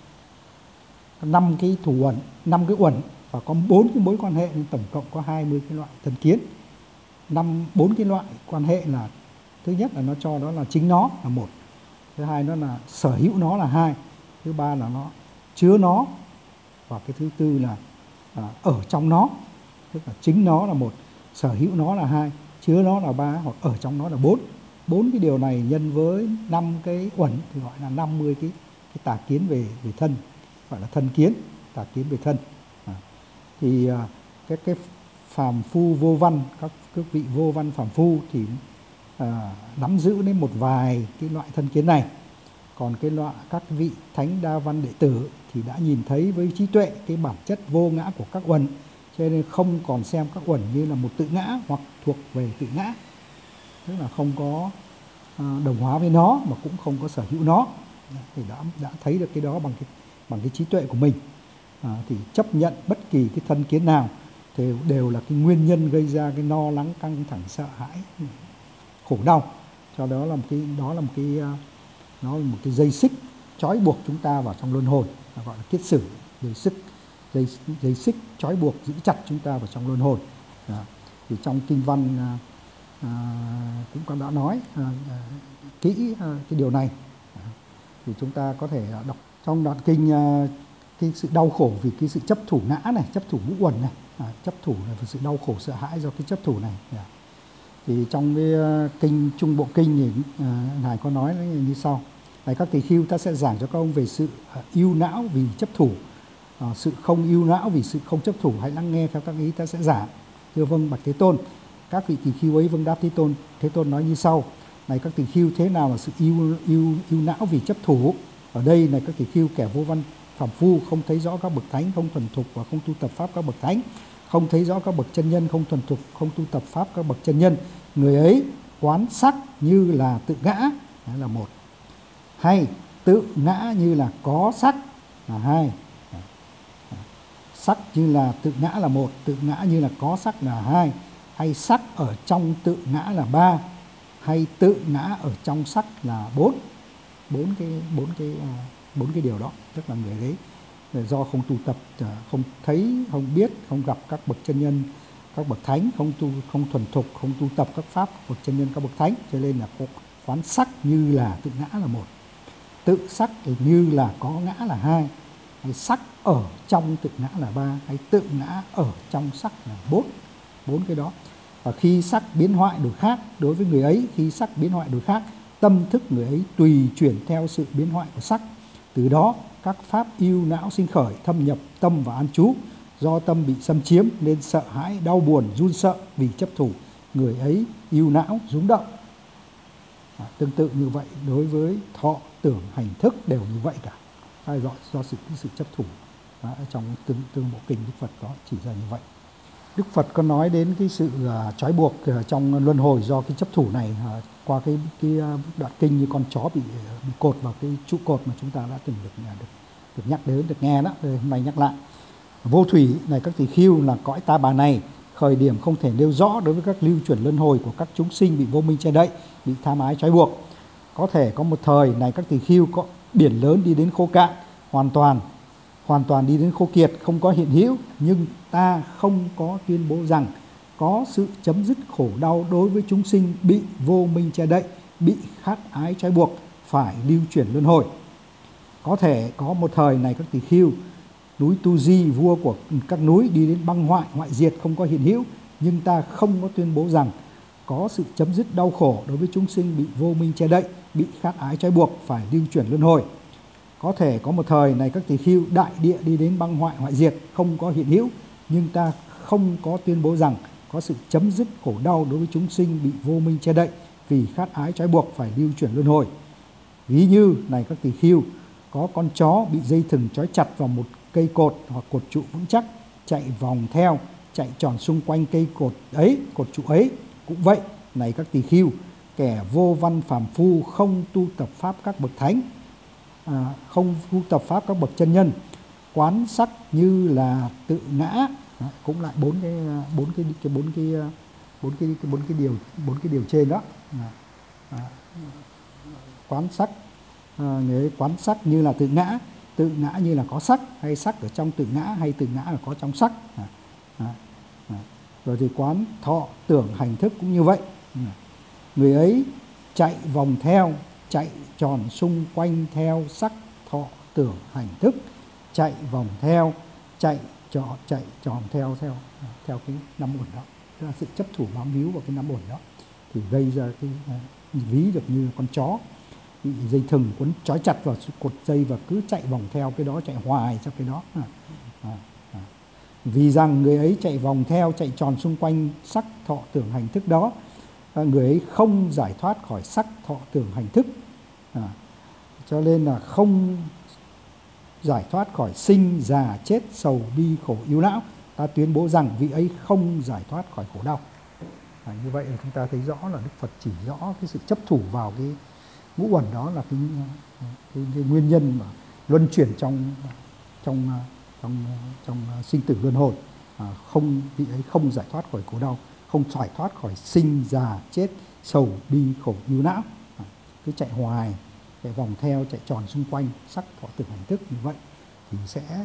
5 cái thủ uẩn, 5 cái uẩn và có 4 cái mối quan hệ, nên tổng cộng có 20 cái loại thân kiến. 4 cái loại quan hệ là thứ nhất là nó cho đó là chính nó là một, thứ hai nó là sở hữu nó là hai, thứ ba là nó chứa nó, và cái thứ tư là ở trong nó, tức là chính nó là một, sở hữu nó là hai, chứa nó là ba, hoặc ở trong nó là bốn. 4 cái điều này nhân với 5 cái uẩn thì gọi là 50 cái tà kiến về thân, gọi là thân kiến, tà kiến về thân. Thì cái phàm phu vô văn, các vị vô văn phàm phu thì nắm giữ đến một vài cái loại thân kiến này. Còn các vị thánh đa văn đệ tử thì đã nhìn thấy với trí tuệ cái bản chất vô ngã của các uẩn, cho nên không còn xem các uẩn như là một tự ngã hoặc thuộc về tự ngã, tức là không có đồng hóa với nó mà cũng không có sở hữu nó. Thì đã thấy được cái đó bằng cái trí tuệ của mình. Thì chấp nhận bất kỳ cái thân kiến nào thì đều là cái nguyên nhân gây ra cái lo lắng, căng thẳng, sợ hãi, khổ đau. Cho đó là một cái dây xích trói buộc chúng ta vào trong luân hồi, gọi là kiết sử, dây xích trói buộc giữ chặt chúng ta vào trong luân hồi. Thì trong kinh văn cũng có đã nói kỹ cái điều này. Thì chúng ta có thể đọc trong đoạn kinh cái sự đau khổ vì cái sự chấp thủ ngã này, chấp thủ ngũ uẩn này, chấp thủ là sự đau khổ sợ hãi do cái chấp thủ này. Thì trong cái kinh Trung Bộ Kinh thì Ngài có nói như sau: này các tỳ khưu, ta sẽ giảng cho các ông về sự ưu não vì chấp thủ, sự không ưu não vì sự không chấp thủ, hãy lắng nghe theo các ý ta sẽ giảng. Thưa vâng bạch Thế Tôn. Các vị tỳ khưu ấy vâng đáp Thế Tôn. Thế Tôn nói như sau: này các tỳ khưu, thế nào là sự ưu não vì chấp thủ? Ở đây này các tỳ khưu, kẻ vô văn phàm phu không thấy rõ các bậc thánh, không thuần thục và không tu tập pháp các bậc thánh, không thấy rõ các bậc chân nhân, không thuần thục, không tu tập pháp các bậc chân nhân. Người ấy quán sắc như là tự ngã, đó là một. Hay tự ngã như là có sắc là hai. Sắc như là tự ngã là một, tự ngã như là có sắc là hai. Hay sắc ở trong tự ngã là ba, hay tự ngã ở trong sắc là bốn. Bốn cái điều đó, tức là người đấy do không tu tập, không thấy, không biết, không gặp các bậc chân nhân, các bậc thánh, không thuần thục, không tu tập các pháp bậc chân nhân, các bậc thánh, cho nên là quán sắc như là tự ngã là một, tự sắc thì như là có ngã là hai, hay sắc ở trong tự ngã là ba, hay tự ngã ở trong sắc là bốn cái đó. Và khi sắc biến hoại đổi khác, đối với người ấy khi sắc biến hoại đổi khác, tâm thức người ấy tùy chuyển theo sự biến hoại của sắc. Từ đó các pháp ưu não sinh khởi, thâm nhập tâm và an trú. Do tâm bị xâm chiếm nên sợ hãi, đau buồn, run sợ vì chấp thủ, người ấy ưu não, rúng động. Tương tự như vậy đối với thọ, tưởng, hành thức đều như vậy cả. Do sự chấp thủ. Trong tương bộ kinh Đức Phật có chỉ ra như vậy. Đức Phật có nói đến cái sự trói buộc trong luân hồi do cái chấp thủ này qua cái đoạn kinh như con chó bị cột vào cái trụ cột mà chúng ta đã từng được nhắc đến, được nghe đó. Đây, hôm nay nhắc lại. Vô thủy này các tỳ khưu là cõi ta bà này, khởi điểm không thể nêu rõ đối với các lưu chuyển luân hồi của các chúng sinh bị vô minh che đậy, bị tham ái trói buộc. Có thể có một thời này các tỳ khưu có biển lớn đi đến khô cạn, hoàn toàn đi đến khô kiệt, không có hiện hữu, nhưng ta không có tuyên bố rằng có sự chấm dứt khổ đau đối với chúng sinh bị vô minh che đậy, bị khát ái trói buộc, phải lưu chuyển luân hồi. Có thể có một thời này các tỳ khưu, núi Tu Di, vua của các núi, đi đến băng hoại, hoại diệt, không có hiện hữu, nhưng ta không có tuyên bố rằng có sự chấm dứt đau khổ đối với chúng sinh bị vô minh che đậy, bị khát ái trói buộc, phải lưu chuyển luân hồi. Có thể có một thời này các tỳ khưu, đại địa đi đến băng hoại, hoại diệt, không có hiện hữu, nhưng ta không có tuyên bố rằng có sự chấm dứt khổ đau đối với chúng sinh bị vô minh che đậy, vì khát ái trói buộc, phải lưu chuyển luân hồi. Ví như này các tỳ khưu, có con chó bị dây thừng trói chặt vào một cây cột hoặc cột trụ vững chắc, chạy vòng theo, chạy tròn xung quanh cây cột ấy, cột trụ ấy. Cũng vậy, này các tỳ khưu, kẻ vô văn phàm phu không tu tập pháp các bậc thánh, không tu tập pháp các bậc chân nhân, quán sắc như là tự ngã. Cũng lại bốn cái điều trên đó. Quán sắc như là tự ngã như là có sắc, hay sắc ở trong tự ngã, hay tự ngã là có trong sắc. Rồi thì quán thọ tưởng hành thức cũng như vậy. Người ấy chạy vòng theo, chạy tròn xung quanh theo sắc thọ tưởng hành thức, chạy vòng theo, chạy tròn theo cái năm uẩn đó. Tức là sự chấp thủ bám víu vào cái năm uẩn đó thì gây ra cái ví được như con chó bị dây thừng quấn trói chặt vào cột dây và cứ chạy vòng theo cái đó, chạy hoài theo cái đó. Vì rằng người ấy chạy vòng theo, chạy tròn xung quanh sắc thọ tưởng hành thức đó, người ấy không giải thoát khỏi sắc thọ tưởng hành thức, cho nên là không giải thoát khỏi sinh già chết sầu bi khổ ưu não. Ta tuyên bố rằng vị ấy không giải thoát khỏi khổ đau. Như vậy là chúng ta thấy rõ là Đức Phật chỉ rõ cái sự chấp thủ vào cái ngũ uẩn đó là cái nguyên nhân mà luân chuyển trong sinh tử luân hồi. Vị ấy không giải thoát khỏi khổ đau, không giải thoát khỏi sinh già chết sầu bi khổ ưu não, cứ chạy hoài, chạy vòng theo, chạy tròn xung quanh sắc thọ tưởng hành thức như vậy thì sẽ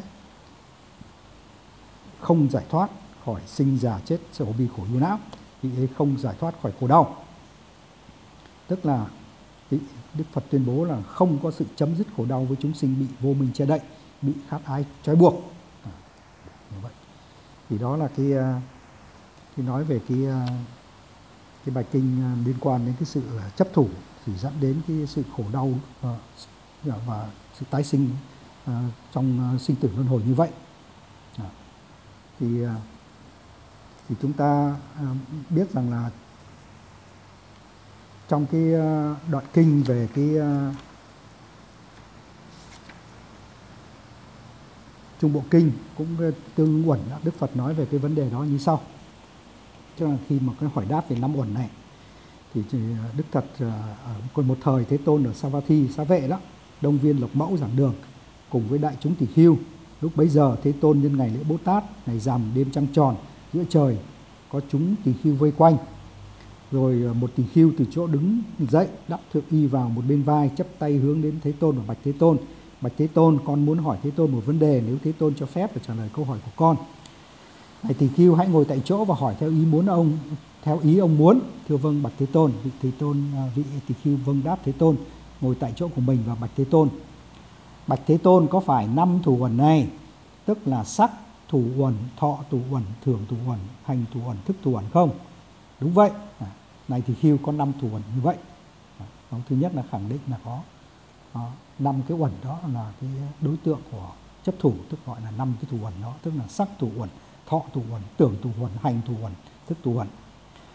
không giải thoát khỏi sinh già chết sầu bi khổ ưu não. Vị ấy không giải thoát khỏi khổ đau, tức là Đức Phật tuyên bố là không có sự chấm dứt khổ đau với chúng sinh bị vô minh che đậy, bị khát ái trói buộc. Như vậy thì đó là cái nói về cái bài kinh liên quan đến cái sự chấp thủ thì dẫn đến cái sự khổ đau và sự tái sinh trong sinh tử luân hồi như vậy. Thì chúng ta biết rằng là trong cái đoạn kinh về cái Trung Bộ Kinh cũng tương uẩn, Đức Phật nói về cái vấn đề đó như sau. Cho nên khi mà cái hỏi đáp về năm uẩn này thì Đức Phật còn một thời Thế Tôn ở Savatthi, Xá Vệ đó, Đông Viên Lộc Mẫu giảng đường cùng với đại chúng tỷ khưu. Lúc bấy giờ Thế Tôn nhân ngày lễ Bố Tát, ngày rằm đêm trăng tròn, giữa trời có chúng tỷ khưu vây quanh. Rồi một tỷ khưu từ chỗ đứng dậy, đắp thượng y vào một bên vai, chắp tay hướng đến Thế Tôn và bạch Thế Tôn: Bạch Thế Tôn, con muốn hỏi Thế Tôn một vấn đề, nếu Thế Tôn cho phép để trả lời câu hỏi của con. Này tỷ khưu, hãy ngồi tại chỗ và hỏi theo ý ông muốn. Thưa vâng bạch Thế Tôn. Vị tỷ khưu vâng đáp Thế Tôn, ngồi tại chỗ của mình và bạch Thế Tôn: Bạch Thế Tôn, có phải 5 thủ uẩn này, tức là sắc thủ uẩn, thọ thủ uẩn, thưởng thủ uẩn, hành thủ uẩn, thức thủ uẩn không? Đúng vậy. Này tỷ khưu, có 5 thủ uẩn như vậy. Thứ nhất là khẳng định là có 5 cái uẩn đó là cái đối tượng của chấp thủ, tức gọi là 5 cái thủ uẩn đó, tức là sắc thủ uẩn, thọ thủ uẩn, tưởng thủ uẩn, hành thủ uẩn, thức thủ uẩn.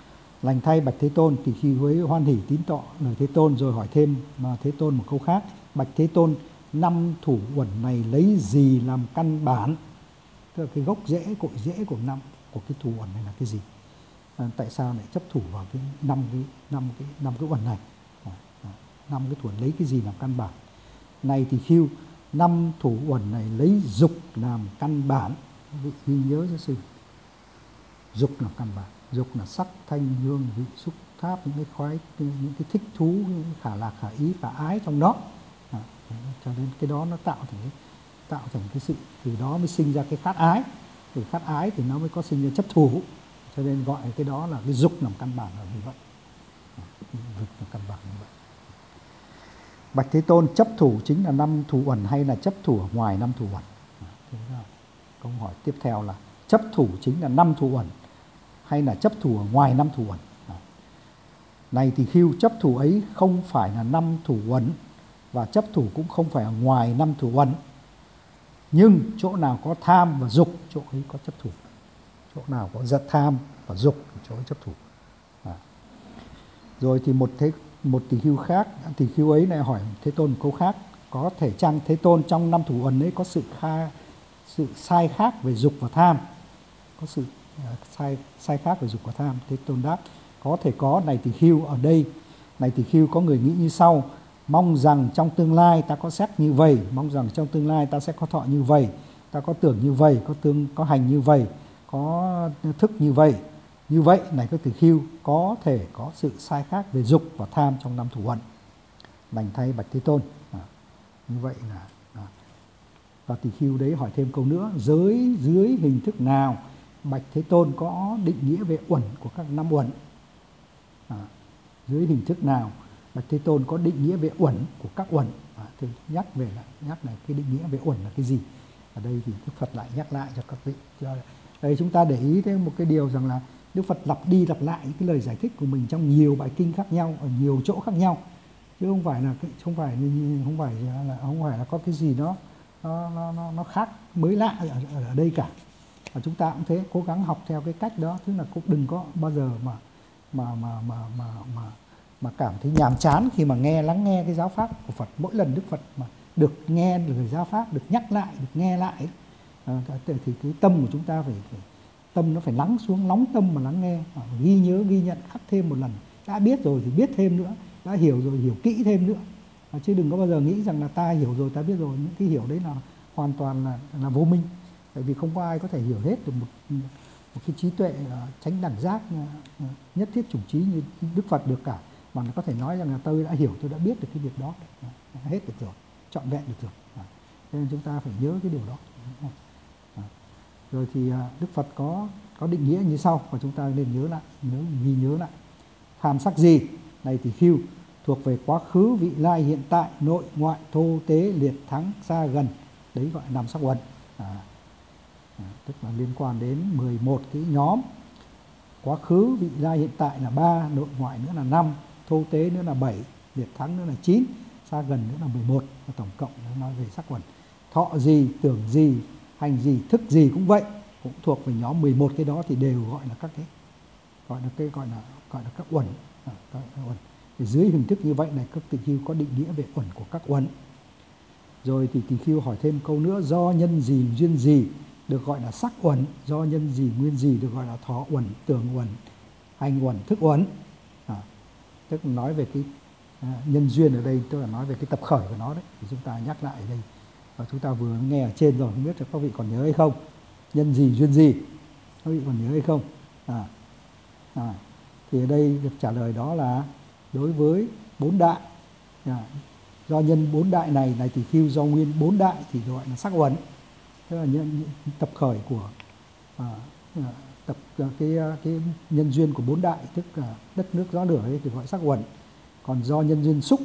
Lành thay Bạch Thế Tôn, thì khi với hoan hỷ tín tọ lời Thế Tôn, rồi hỏi thêm mà Thế Tôn một câu khác: Bạch Thế Tôn, 5 thủ uẩn này lấy gì làm căn bản? Tức là cái gốc rễ, cội rễ của cái thủ uẩn này là cái gì? Tại sao lại chấp thủ vào cái năm cái uẩn này? 5 cái thủ uẩn lấy cái gì làm căn bản? Này thì khiêu, 5 thủ uẩn này lấy dục làm căn bản. Ghi nhớ cho sư. Dục là căn bản. Dục là sắc, thanh, hương, vị, xúc, tháp, những cái khoái, những cái thích thú, những cái khả lạc, khả ý, khả ái trong đó. Cho nên cái đó nó tạo thành cái sự, từ đó mới sinh ra cái khát ái. Từ khát ái thì nó mới có sinh ra chấp thủ. Cho nên gọi cái đó là cái dục làm căn bản là như vậy. Dục là căn bản như vậy. Bạch Thế Tôn, chấp thủ chính là 5 thủ uẩn hay là chấp thủ ở ngoài 5 thủ uẩn? Câu hỏi tiếp theo là chấp thủ chính là 5 thủ uẩn hay là chấp thủ ở ngoài 5 thủ uẩn? Này thì khiêu, chấp thủ ấy không phải là 5 thủ uẩn và chấp thủ cũng không phải ở ngoài 5 thủ uẩn. Nhưng chỗ nào có tham và dục, chỗ ấy có chấp thủ. Chỗ nào có giật tham và dục, chỗ ấy chấp thủ. Rồi thì một tỳ khưu khác, tỳ khưu ấy lại hỏi Thế Tôn một câu khác: có thể chăng Thế Tôn trong 5 thủ uẩn ấy có sự sai khác về dục và tham? Có sự sai khác về dục và tham? Thế Tôn đáp: có thể có, này tỳ khưu. Ở đây này tỳ khưu, có người nghĩ như sau: mong rằng trong tương lai ta có xét như vậy, mong rằng trong tương lai ta sẽ có thọ như vậy, ta có tưởng như vậy, có hành như vậy, có thức như vậy. Như vậy này các tỳ khưu, có thể có sự sai khác về dục và tham trong 5 thủ uẩn. Lành thay Bạch Thế Tôn. Như vậy là và tỳ khưu đấy hỏi thêm câu nữa: giới dưới hình thức nào Bạch Thế Tôn có định nghĩa về uẩn của các 5 uẩn? Dưới hình thức nào Bạch Thế Tôn có định nghĩa về uẩn của các uẩn? Thì nhắc lại cái định nghĩa về uẩn là cái gì. Ở đây thì Đức Phật lại nhắc lại cho các vị. Đây chúng ta để ý thêm một cái điều rằng là Đức Phật lặp đi lặp lại cái lời giải thích của mình trong nhiều bài kinh khác nhau, ở nhiều chỗ khác nhau, chứ không phải là có cái gì nó khác mới lạ ở đây cả. Và chúng ta cũng thế, cố gắng học theo cái cách đó, tức là cũng đừng có bao giờ mà cảm thấy nhàm chán khi mà lắng nghe cái giáo pháp của Phật. Mỗi lần Đức Phật mà được nghe lời giáo pháp, được nhắc lại, được nghe lại, thì cái tâm của chúng ta tâm nó phải lắng xuống, nóng tâm mà lắng nghe, ghi nhớ, ghi nhận, khắc thêm một lần. Đã biết rồi thì biết thêm nữa, đã hiểu rồi hiểu kỹ thêm nữa, chứ đừng có bao giờ nghĩ rằng là ta hiểu rồi, ta biết rồi. Những cái hiểu đấy là hoàn toàn là vô minh, tại vì không có ai có thể hiểu hết được một cái trí tuệ chánh đẳng giác nhất thiết chủng trí như Đức Phật được cả, mà nó có thể nói rằng là tôi đã hiểu, tôi đã biết được cái việc đó, hết được rồi, trọn vẹn được rồi. Cho nên chúng ta phải nhớ cái điều đó. Rồi thì Đức Phật có định nghĩa như sau, và chúng ta nên ghi nhớ lại. Phàm sắc gì? Này thì khiêu, thuộc về quá khứ, vị lai, hiện tại, nội ngoại, thô tế, liệt, thắng, xa, gần. Đấy gọi là 5 sắc uẩn. Tức là liên quan đến 11 cái nhóm. Quá khứ, vị lai, hiện tại là 3, nội ngoại nữa là 5, thô tế nữa là 7, liệt, thắng nữa là 9, xa, gần nữa là 11. Và tổng cộng nó nói về sắc uẩn. Thọ gì, tưởng gì, hành gì, thức gì cũng vậy, cũng thuộc về nhóm 11 cái đó, thì đều gọi là các cái gọi là các uẩn. Thì dưới hình thức như vậy này, các tỳ khưu có định nghĩa về uẩn của các uẩn. Rồi thì tỳ khưu hỏi thêm câu nữa: do nhân gì, duyên gì được gọi là sắc uẩn? Do nhân gì, nguyên gì được gọi là thọ uẩn, tưởng uẩn, hành uẩn, thức uẩn? Tức là nói về cái nhân duyên ở đây, tức là nói về cái tập khởi của nó đấy. Thì chúng ta nhắc lại ở đây, và chúng ta vừa nghe ở trên rồi, không biết là các vị còn nhớ hay không. Nhân gì, duyên gì, các vị còn nhớ hay không? Thì ở đây được trả lời đó là đối với 4 đại. Do nhân 4 đại này tỳ khưu, do nguyên 4 đại thì gọi là sắc uẩn. Tức là tập khởi của cái nhân duyên của 4 đại, tức là đất nước gió lửa ấy, thì gọi sắc uẩn. Còn do nhân duyên xúc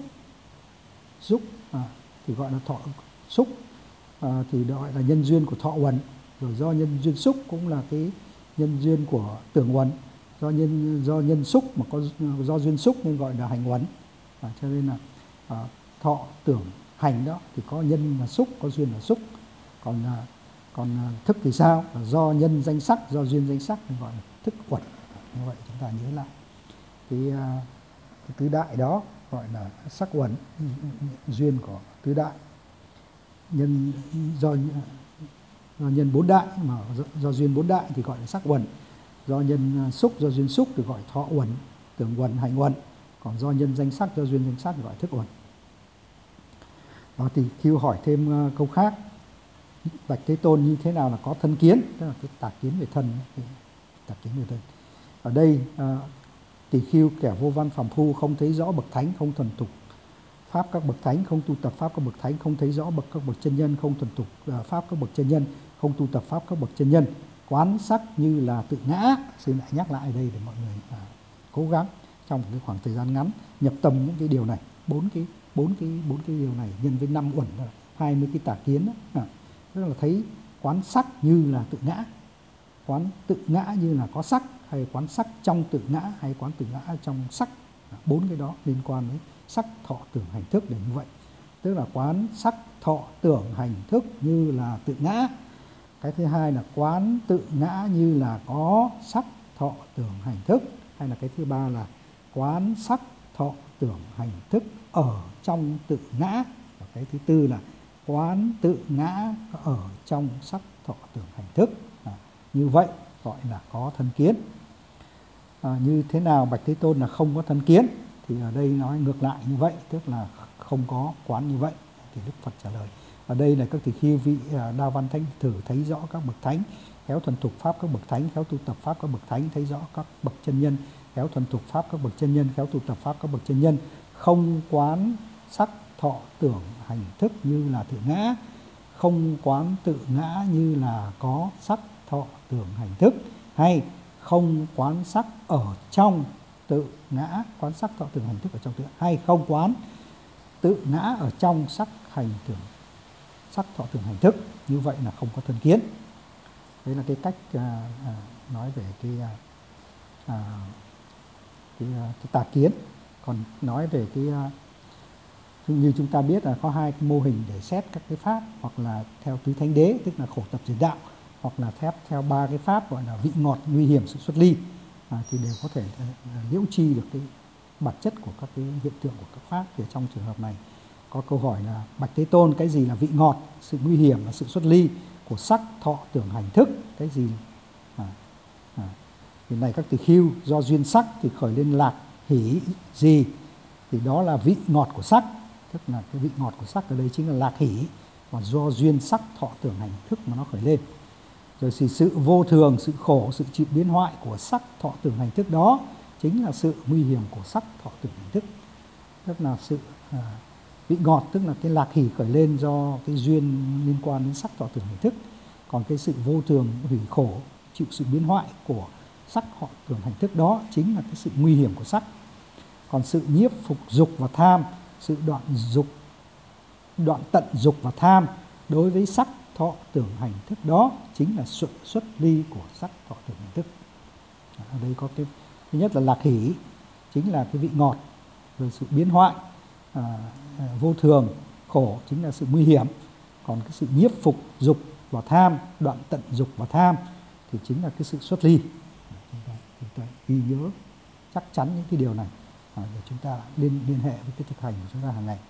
thì gọi là thọ xúc, thì gọi là nhân duyên của thọ uẩn. Rồi do nhân duyên xúc cũng là cái nhân duyên của tưởng uẩn. Do nhân xúc mà có do duyên xúc nên gọi là hành uẩn. Cho nên là thọ, tưởng, hành đó thì có nhân là xúc, có duyên là xúc. Còn thức thì sao? Do nhân danh sắc, do duyên danh sắc nên gọi là thức uẩn. Như vậy chúng ta nhớ lại. cái tứ đại đó gọi là sắc uẩn, duyên của tứ đại, nhân do nhân bốn đại mà do duyên bốn đại thì gọi là sắc uẩn, do nhân xúc do duyên xúc thì gọi thọ uẩn, tưởng uẩn, hành uẩn, còn do nhân danh sắc do duyên danh sắc thì gọi thức uẩn. Đó thì Khưu hỏi thêm câu khác: Bạch Thế Tôn như thế nào là có thân kiến, tức là cái tà kiến về thân, tà kiến về thân. Ở đây Tỳ Khưu kẻ vô văn phàm phu không thấy rõ bậc thánh, không thuần thục pháp các bậc thánh, không tu tập pháp các bậc thánh, không thấy rõ các bậc chân nhân, không thuần thục pháp các bậc chân nhân, không tu tập pháp các bậc chân nhân, quán sắc như là tự ngã. Xin lại nhắc lại đây để mọi người cố gắng trong một cái khoảng thời gian ngắn nhập tâm những cái điều này, bốn cái điều này nhân với 5 uẩn, 20 cái tà kiến đó. Tức là thấy quán sắc như là tự ngã, quán tự ngã như là có sắc, hay quán sắc trong tự ngã, hay quán tự ngã trong sắc. 4 cái đó liên quan đến sắc thọ tưởng hành thức để như vậy. Tức là quán sắc thọ tưởng hành thức như là tự ngã. Cái thứ hai là quán tự ngã như là có sắc thọ tưởng hành thức. Hay là cái thứ ba là quán sắc thọ tưởng hành thức ở trong tự ngã. Và cái thứ tư là quán tự ngã ở trong sắc thọ tưởng hành thức. Như vậy gọi là có thân kiến. Như thế nào Bạch Thế Tôn là không có thân kiến? Thì ở đây nói ngược lại như vậy, tức là không có quán như vậy. Thì Đức Phật trả lời ở đây là các tỳ khưu vị đa văn thánh thử thấy rõ các bậc thánh, khéo thuần thục pháp các bậc thánh, khéo tu tập pháp các bậc thánh, thấy rõ các bậc chân nhân, khéo thuần thục pháp các bậc chân nhân, khéo tu tập pháp các bậc chân nhân, không quán sắc thọ tưởng hành thức như là tự ngã, không quán tự ngã như là có sắc thọ tưởng hành thức, hay không quán sắc ở trong tự ngã, quán sắc thọ tưởng hành thức ở trong tự, hay không quán tự ngã ở trong sắc hành tưởng, sắc thọ tưởng hành thức. Như vậy là không có thân kiến. Đấy là cái cách nói về cái tà kiến. Còn nói về cái như chúng ta biết là có 2 cái mô hình để xét các cái pháp, hoặc là theo tứ thánh đế tức là khổ tập diệt đạo, hoặc là theo 3 cái pháp gọi là vị ngọt, nguy hiểm, sự xuất ly, thì đều có thể liễu tri được cái bản chất của các cái hiện tượng của các pháp. Thì trong trường hợp này có câu hỏi là Bạch Thế Tôn, cái gì là vị ngọt, sự nguy hiểm và sự xuất ly của sắc thọ tưởng hành thức? Cái gì? Thì này các tỳ khưu, do duyên sắc thì khởi lên lạc hỷ gì? Thì đó là vị ngọt của sắc, tức là cái vị ngọt của sắc ở đây chính là lạc hỷ, và do duyên sắc thọ tưởng hành thức mà nó khởi lên. Rồi thì sự vô thường, sự khổ, sự chịu biến hoại của sắc thọ tưởng hành thức đó chính là sự nguy hiểm của sắc thọ tưởng hành thức. Tức là sự vị ngọt tức là cái lạc hỷ khởi lên do cái duyên liên quan đến sắc thọ tưởng hành thức. Còn cái sự vô thường, hủy khổ, chịu sự biến hoại của sắc thọ tưởng hành thức đó chính là cái sự nguy hiểm của sắc. Còn sự nhiếp phục dục và tham, sự đoạn tận dục và tham đối với sắc thọ tưởng hành thức đó chính là sự xuất ly của sắc thọ tưởng hành thức. Ở đây có cái thứ nhất là lạc hỷ, chính là cái vị ngọt, rồi sự biến hoại, vô thường, khổ chính là sự nguy hiểm. Còn cái sự nhiếp phục dục và tham, đoạn tận dục và tham thì chính là cái sự xuất ly. Chúng ta ghi nhớ chắc chắn những cái điều này để chúng ta liên hệ với cái thực hành của chúng ta hàng ngày.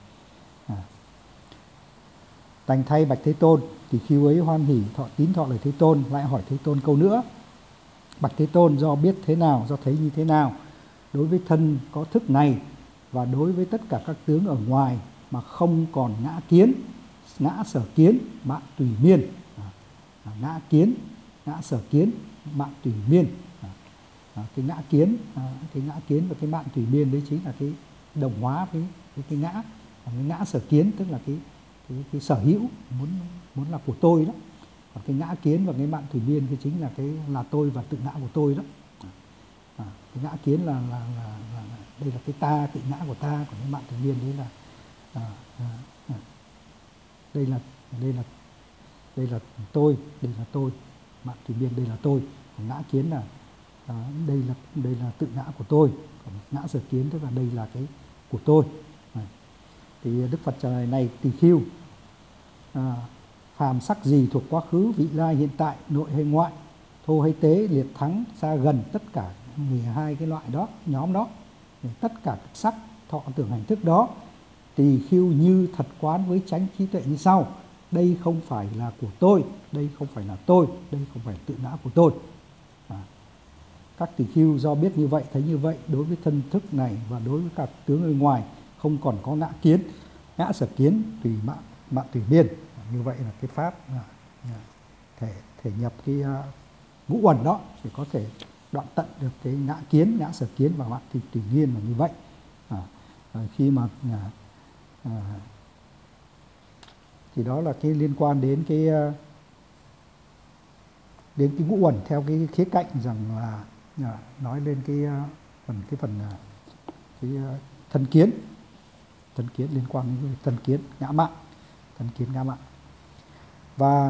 Đành thay Bạch Thế Tôn, thì khi ấy hoan hỉ tín thọ lời Thế Tôn, lại hỏi Thế Tôn câu nữa: Bạch Thế Tôn, do biết thế nào, do thấy như thế nào, đối với thân có thức này và đối với tất cả các tướng ở ngoài mà không còn ngã kiến, ngã sở kiến, mạng tùy miên. Ngã kiến, ngã sở kiến, mạng tùy miên. Cái ngã kiến và cái mạng tùy miên đấy chính là cái đồng hóa với cái ngã. Cái ngã sở kiến tức là cái sở hữu muốn là của tôi đó. Còn cái ngã kiến và cái mạng thủy miên thì chính là cái là tôi và tự ngã của tôi đó. Cái ngã kiến là đây là cái ta, tự ngã của ta, còn cái mạng thủy miên đấy là đây là tôi, mạng thủy miên đây là tôi. Còn ngã kiến là đây là tự ngã của tôi. Còn ngã sở kiến tức là đây là cái của tôi. Thì Đức Phật trả lời này tỳ khưu, phàm sắc gì thuộc quá khứ, vị lai, hiện tại, nội hay ngoại, thô hay tế, liệt thắng, xa gần, tất cả 12 cái loại đó, nhóm đó tất cả các sắc thọ tưởng hành thức đó tỳ khưu như thật quán với chánh trí tuệ như sau: đây không phải là của tôi, đây không phải là tôi, đây không phải là tự ngã của tôi. Các tỳ khưu do biết như vậy, thấy như vậy, đối với thân thức này và đối với các tướng ở ngoài không còn có ngã kiến, ngã sở kiến, tùy mạng tùy biên. Như vậy là cái pháp thể nhập cái ngũ uẩn đó thì có thể đoạn tận được cái ngã kiến, ngã sở kiến và mạng tùy biên là như vậy. Khi mà thì đó là cái liên quan đến cái ngũ uẩn theo cái khía cạnh rằng là nói lên cái phần thân kiến liên quan đến thân kiến ngã mạn, và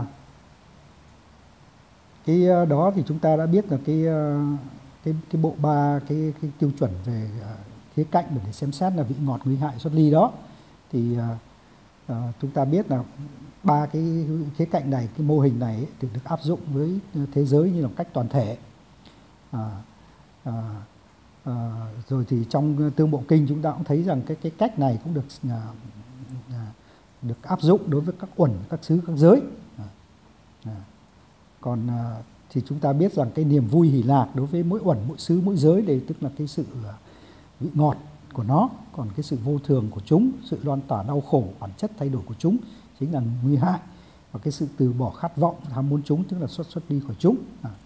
cái đó thì chúng ta đã biết là cái bộ ba cái tiêu chuẩn về khía cạnh để xem xét là vị ngọt, nguy hại, xuất ly đó, thì chúng ta biết là ba cái khía cạnh này, cái mô hình này thì được áp dụng với thế giới như là một cách toàn thể. Rồi thì trong Tương Bộ Kinh chúng ta cũng thấy rằng cái cách này cũng được áp dụng đối với các uẩn, các xứ, các giới. Còn thì chúng ta biết rằng cái niềm vui hỷ lạc đối với mỗi uẩn, mỗi xứ, mỗi giới đây tức là cái sự vị ngọt của nó. Còn cái sự vô thường của chúng, sự loan tỏa đau khổ, bản chất thay đổi của chúng chính là nguy hại. Và cái sự từ bỏ khát vọng, ham muốn chúng tức là xuất đi khỏi chúng.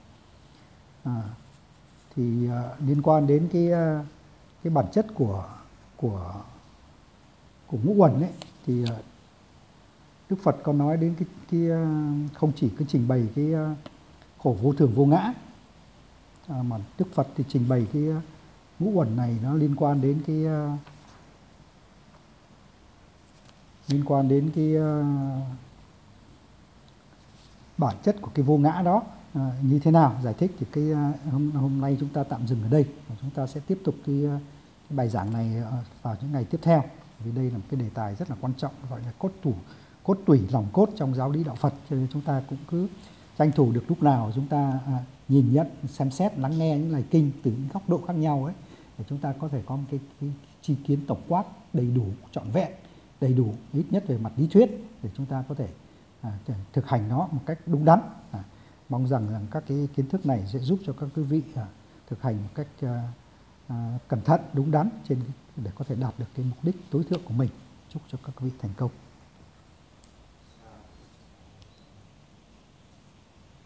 Thì liên quan đến cái bản chất của ngũ uẩn ấy, thì Đức Phật có nói đến cái không chỉ cái trình bày cái khổ vô thường vô ngã, mà Đức Phật thì trình bày cái ngũ uẩn này nó liên quan đến cái bản chất của cái vô ngã đó như thế nào. Giải thích thì cái hôm nay chúng ta tạm dừng ở đây, và chúng ta sẽ tiếp tục cái bài giảng này vào những ngày tiếp theo, vì đây là một cái đề tài rất là quan trọng, gọi là cốt tủy lòng cốt trong giáo lý đạo Phật, cho nên chúng ta cũng cứ tranh thủ được lúc nào chúng ta nhìn nhận, xem xét, lắng nghe những lời kinh từ những góc độ khác nhau ấy, để chúng ta có thể có một cái tri kiến tổng quát đầy đủ, trọn vẹn, đầy đủ ít nhất về mặt lý thuyết, để chúng ta có thể thực hành nó một cách đúng đắn. Mong rằng các cái kiến thức này sẽ giúp cho các quý vị thực hành một cách cẩn thận, đúng đắn để có thể đạt được cái mục đích tối thượng của mình. Chúc cho các quý vị thành công.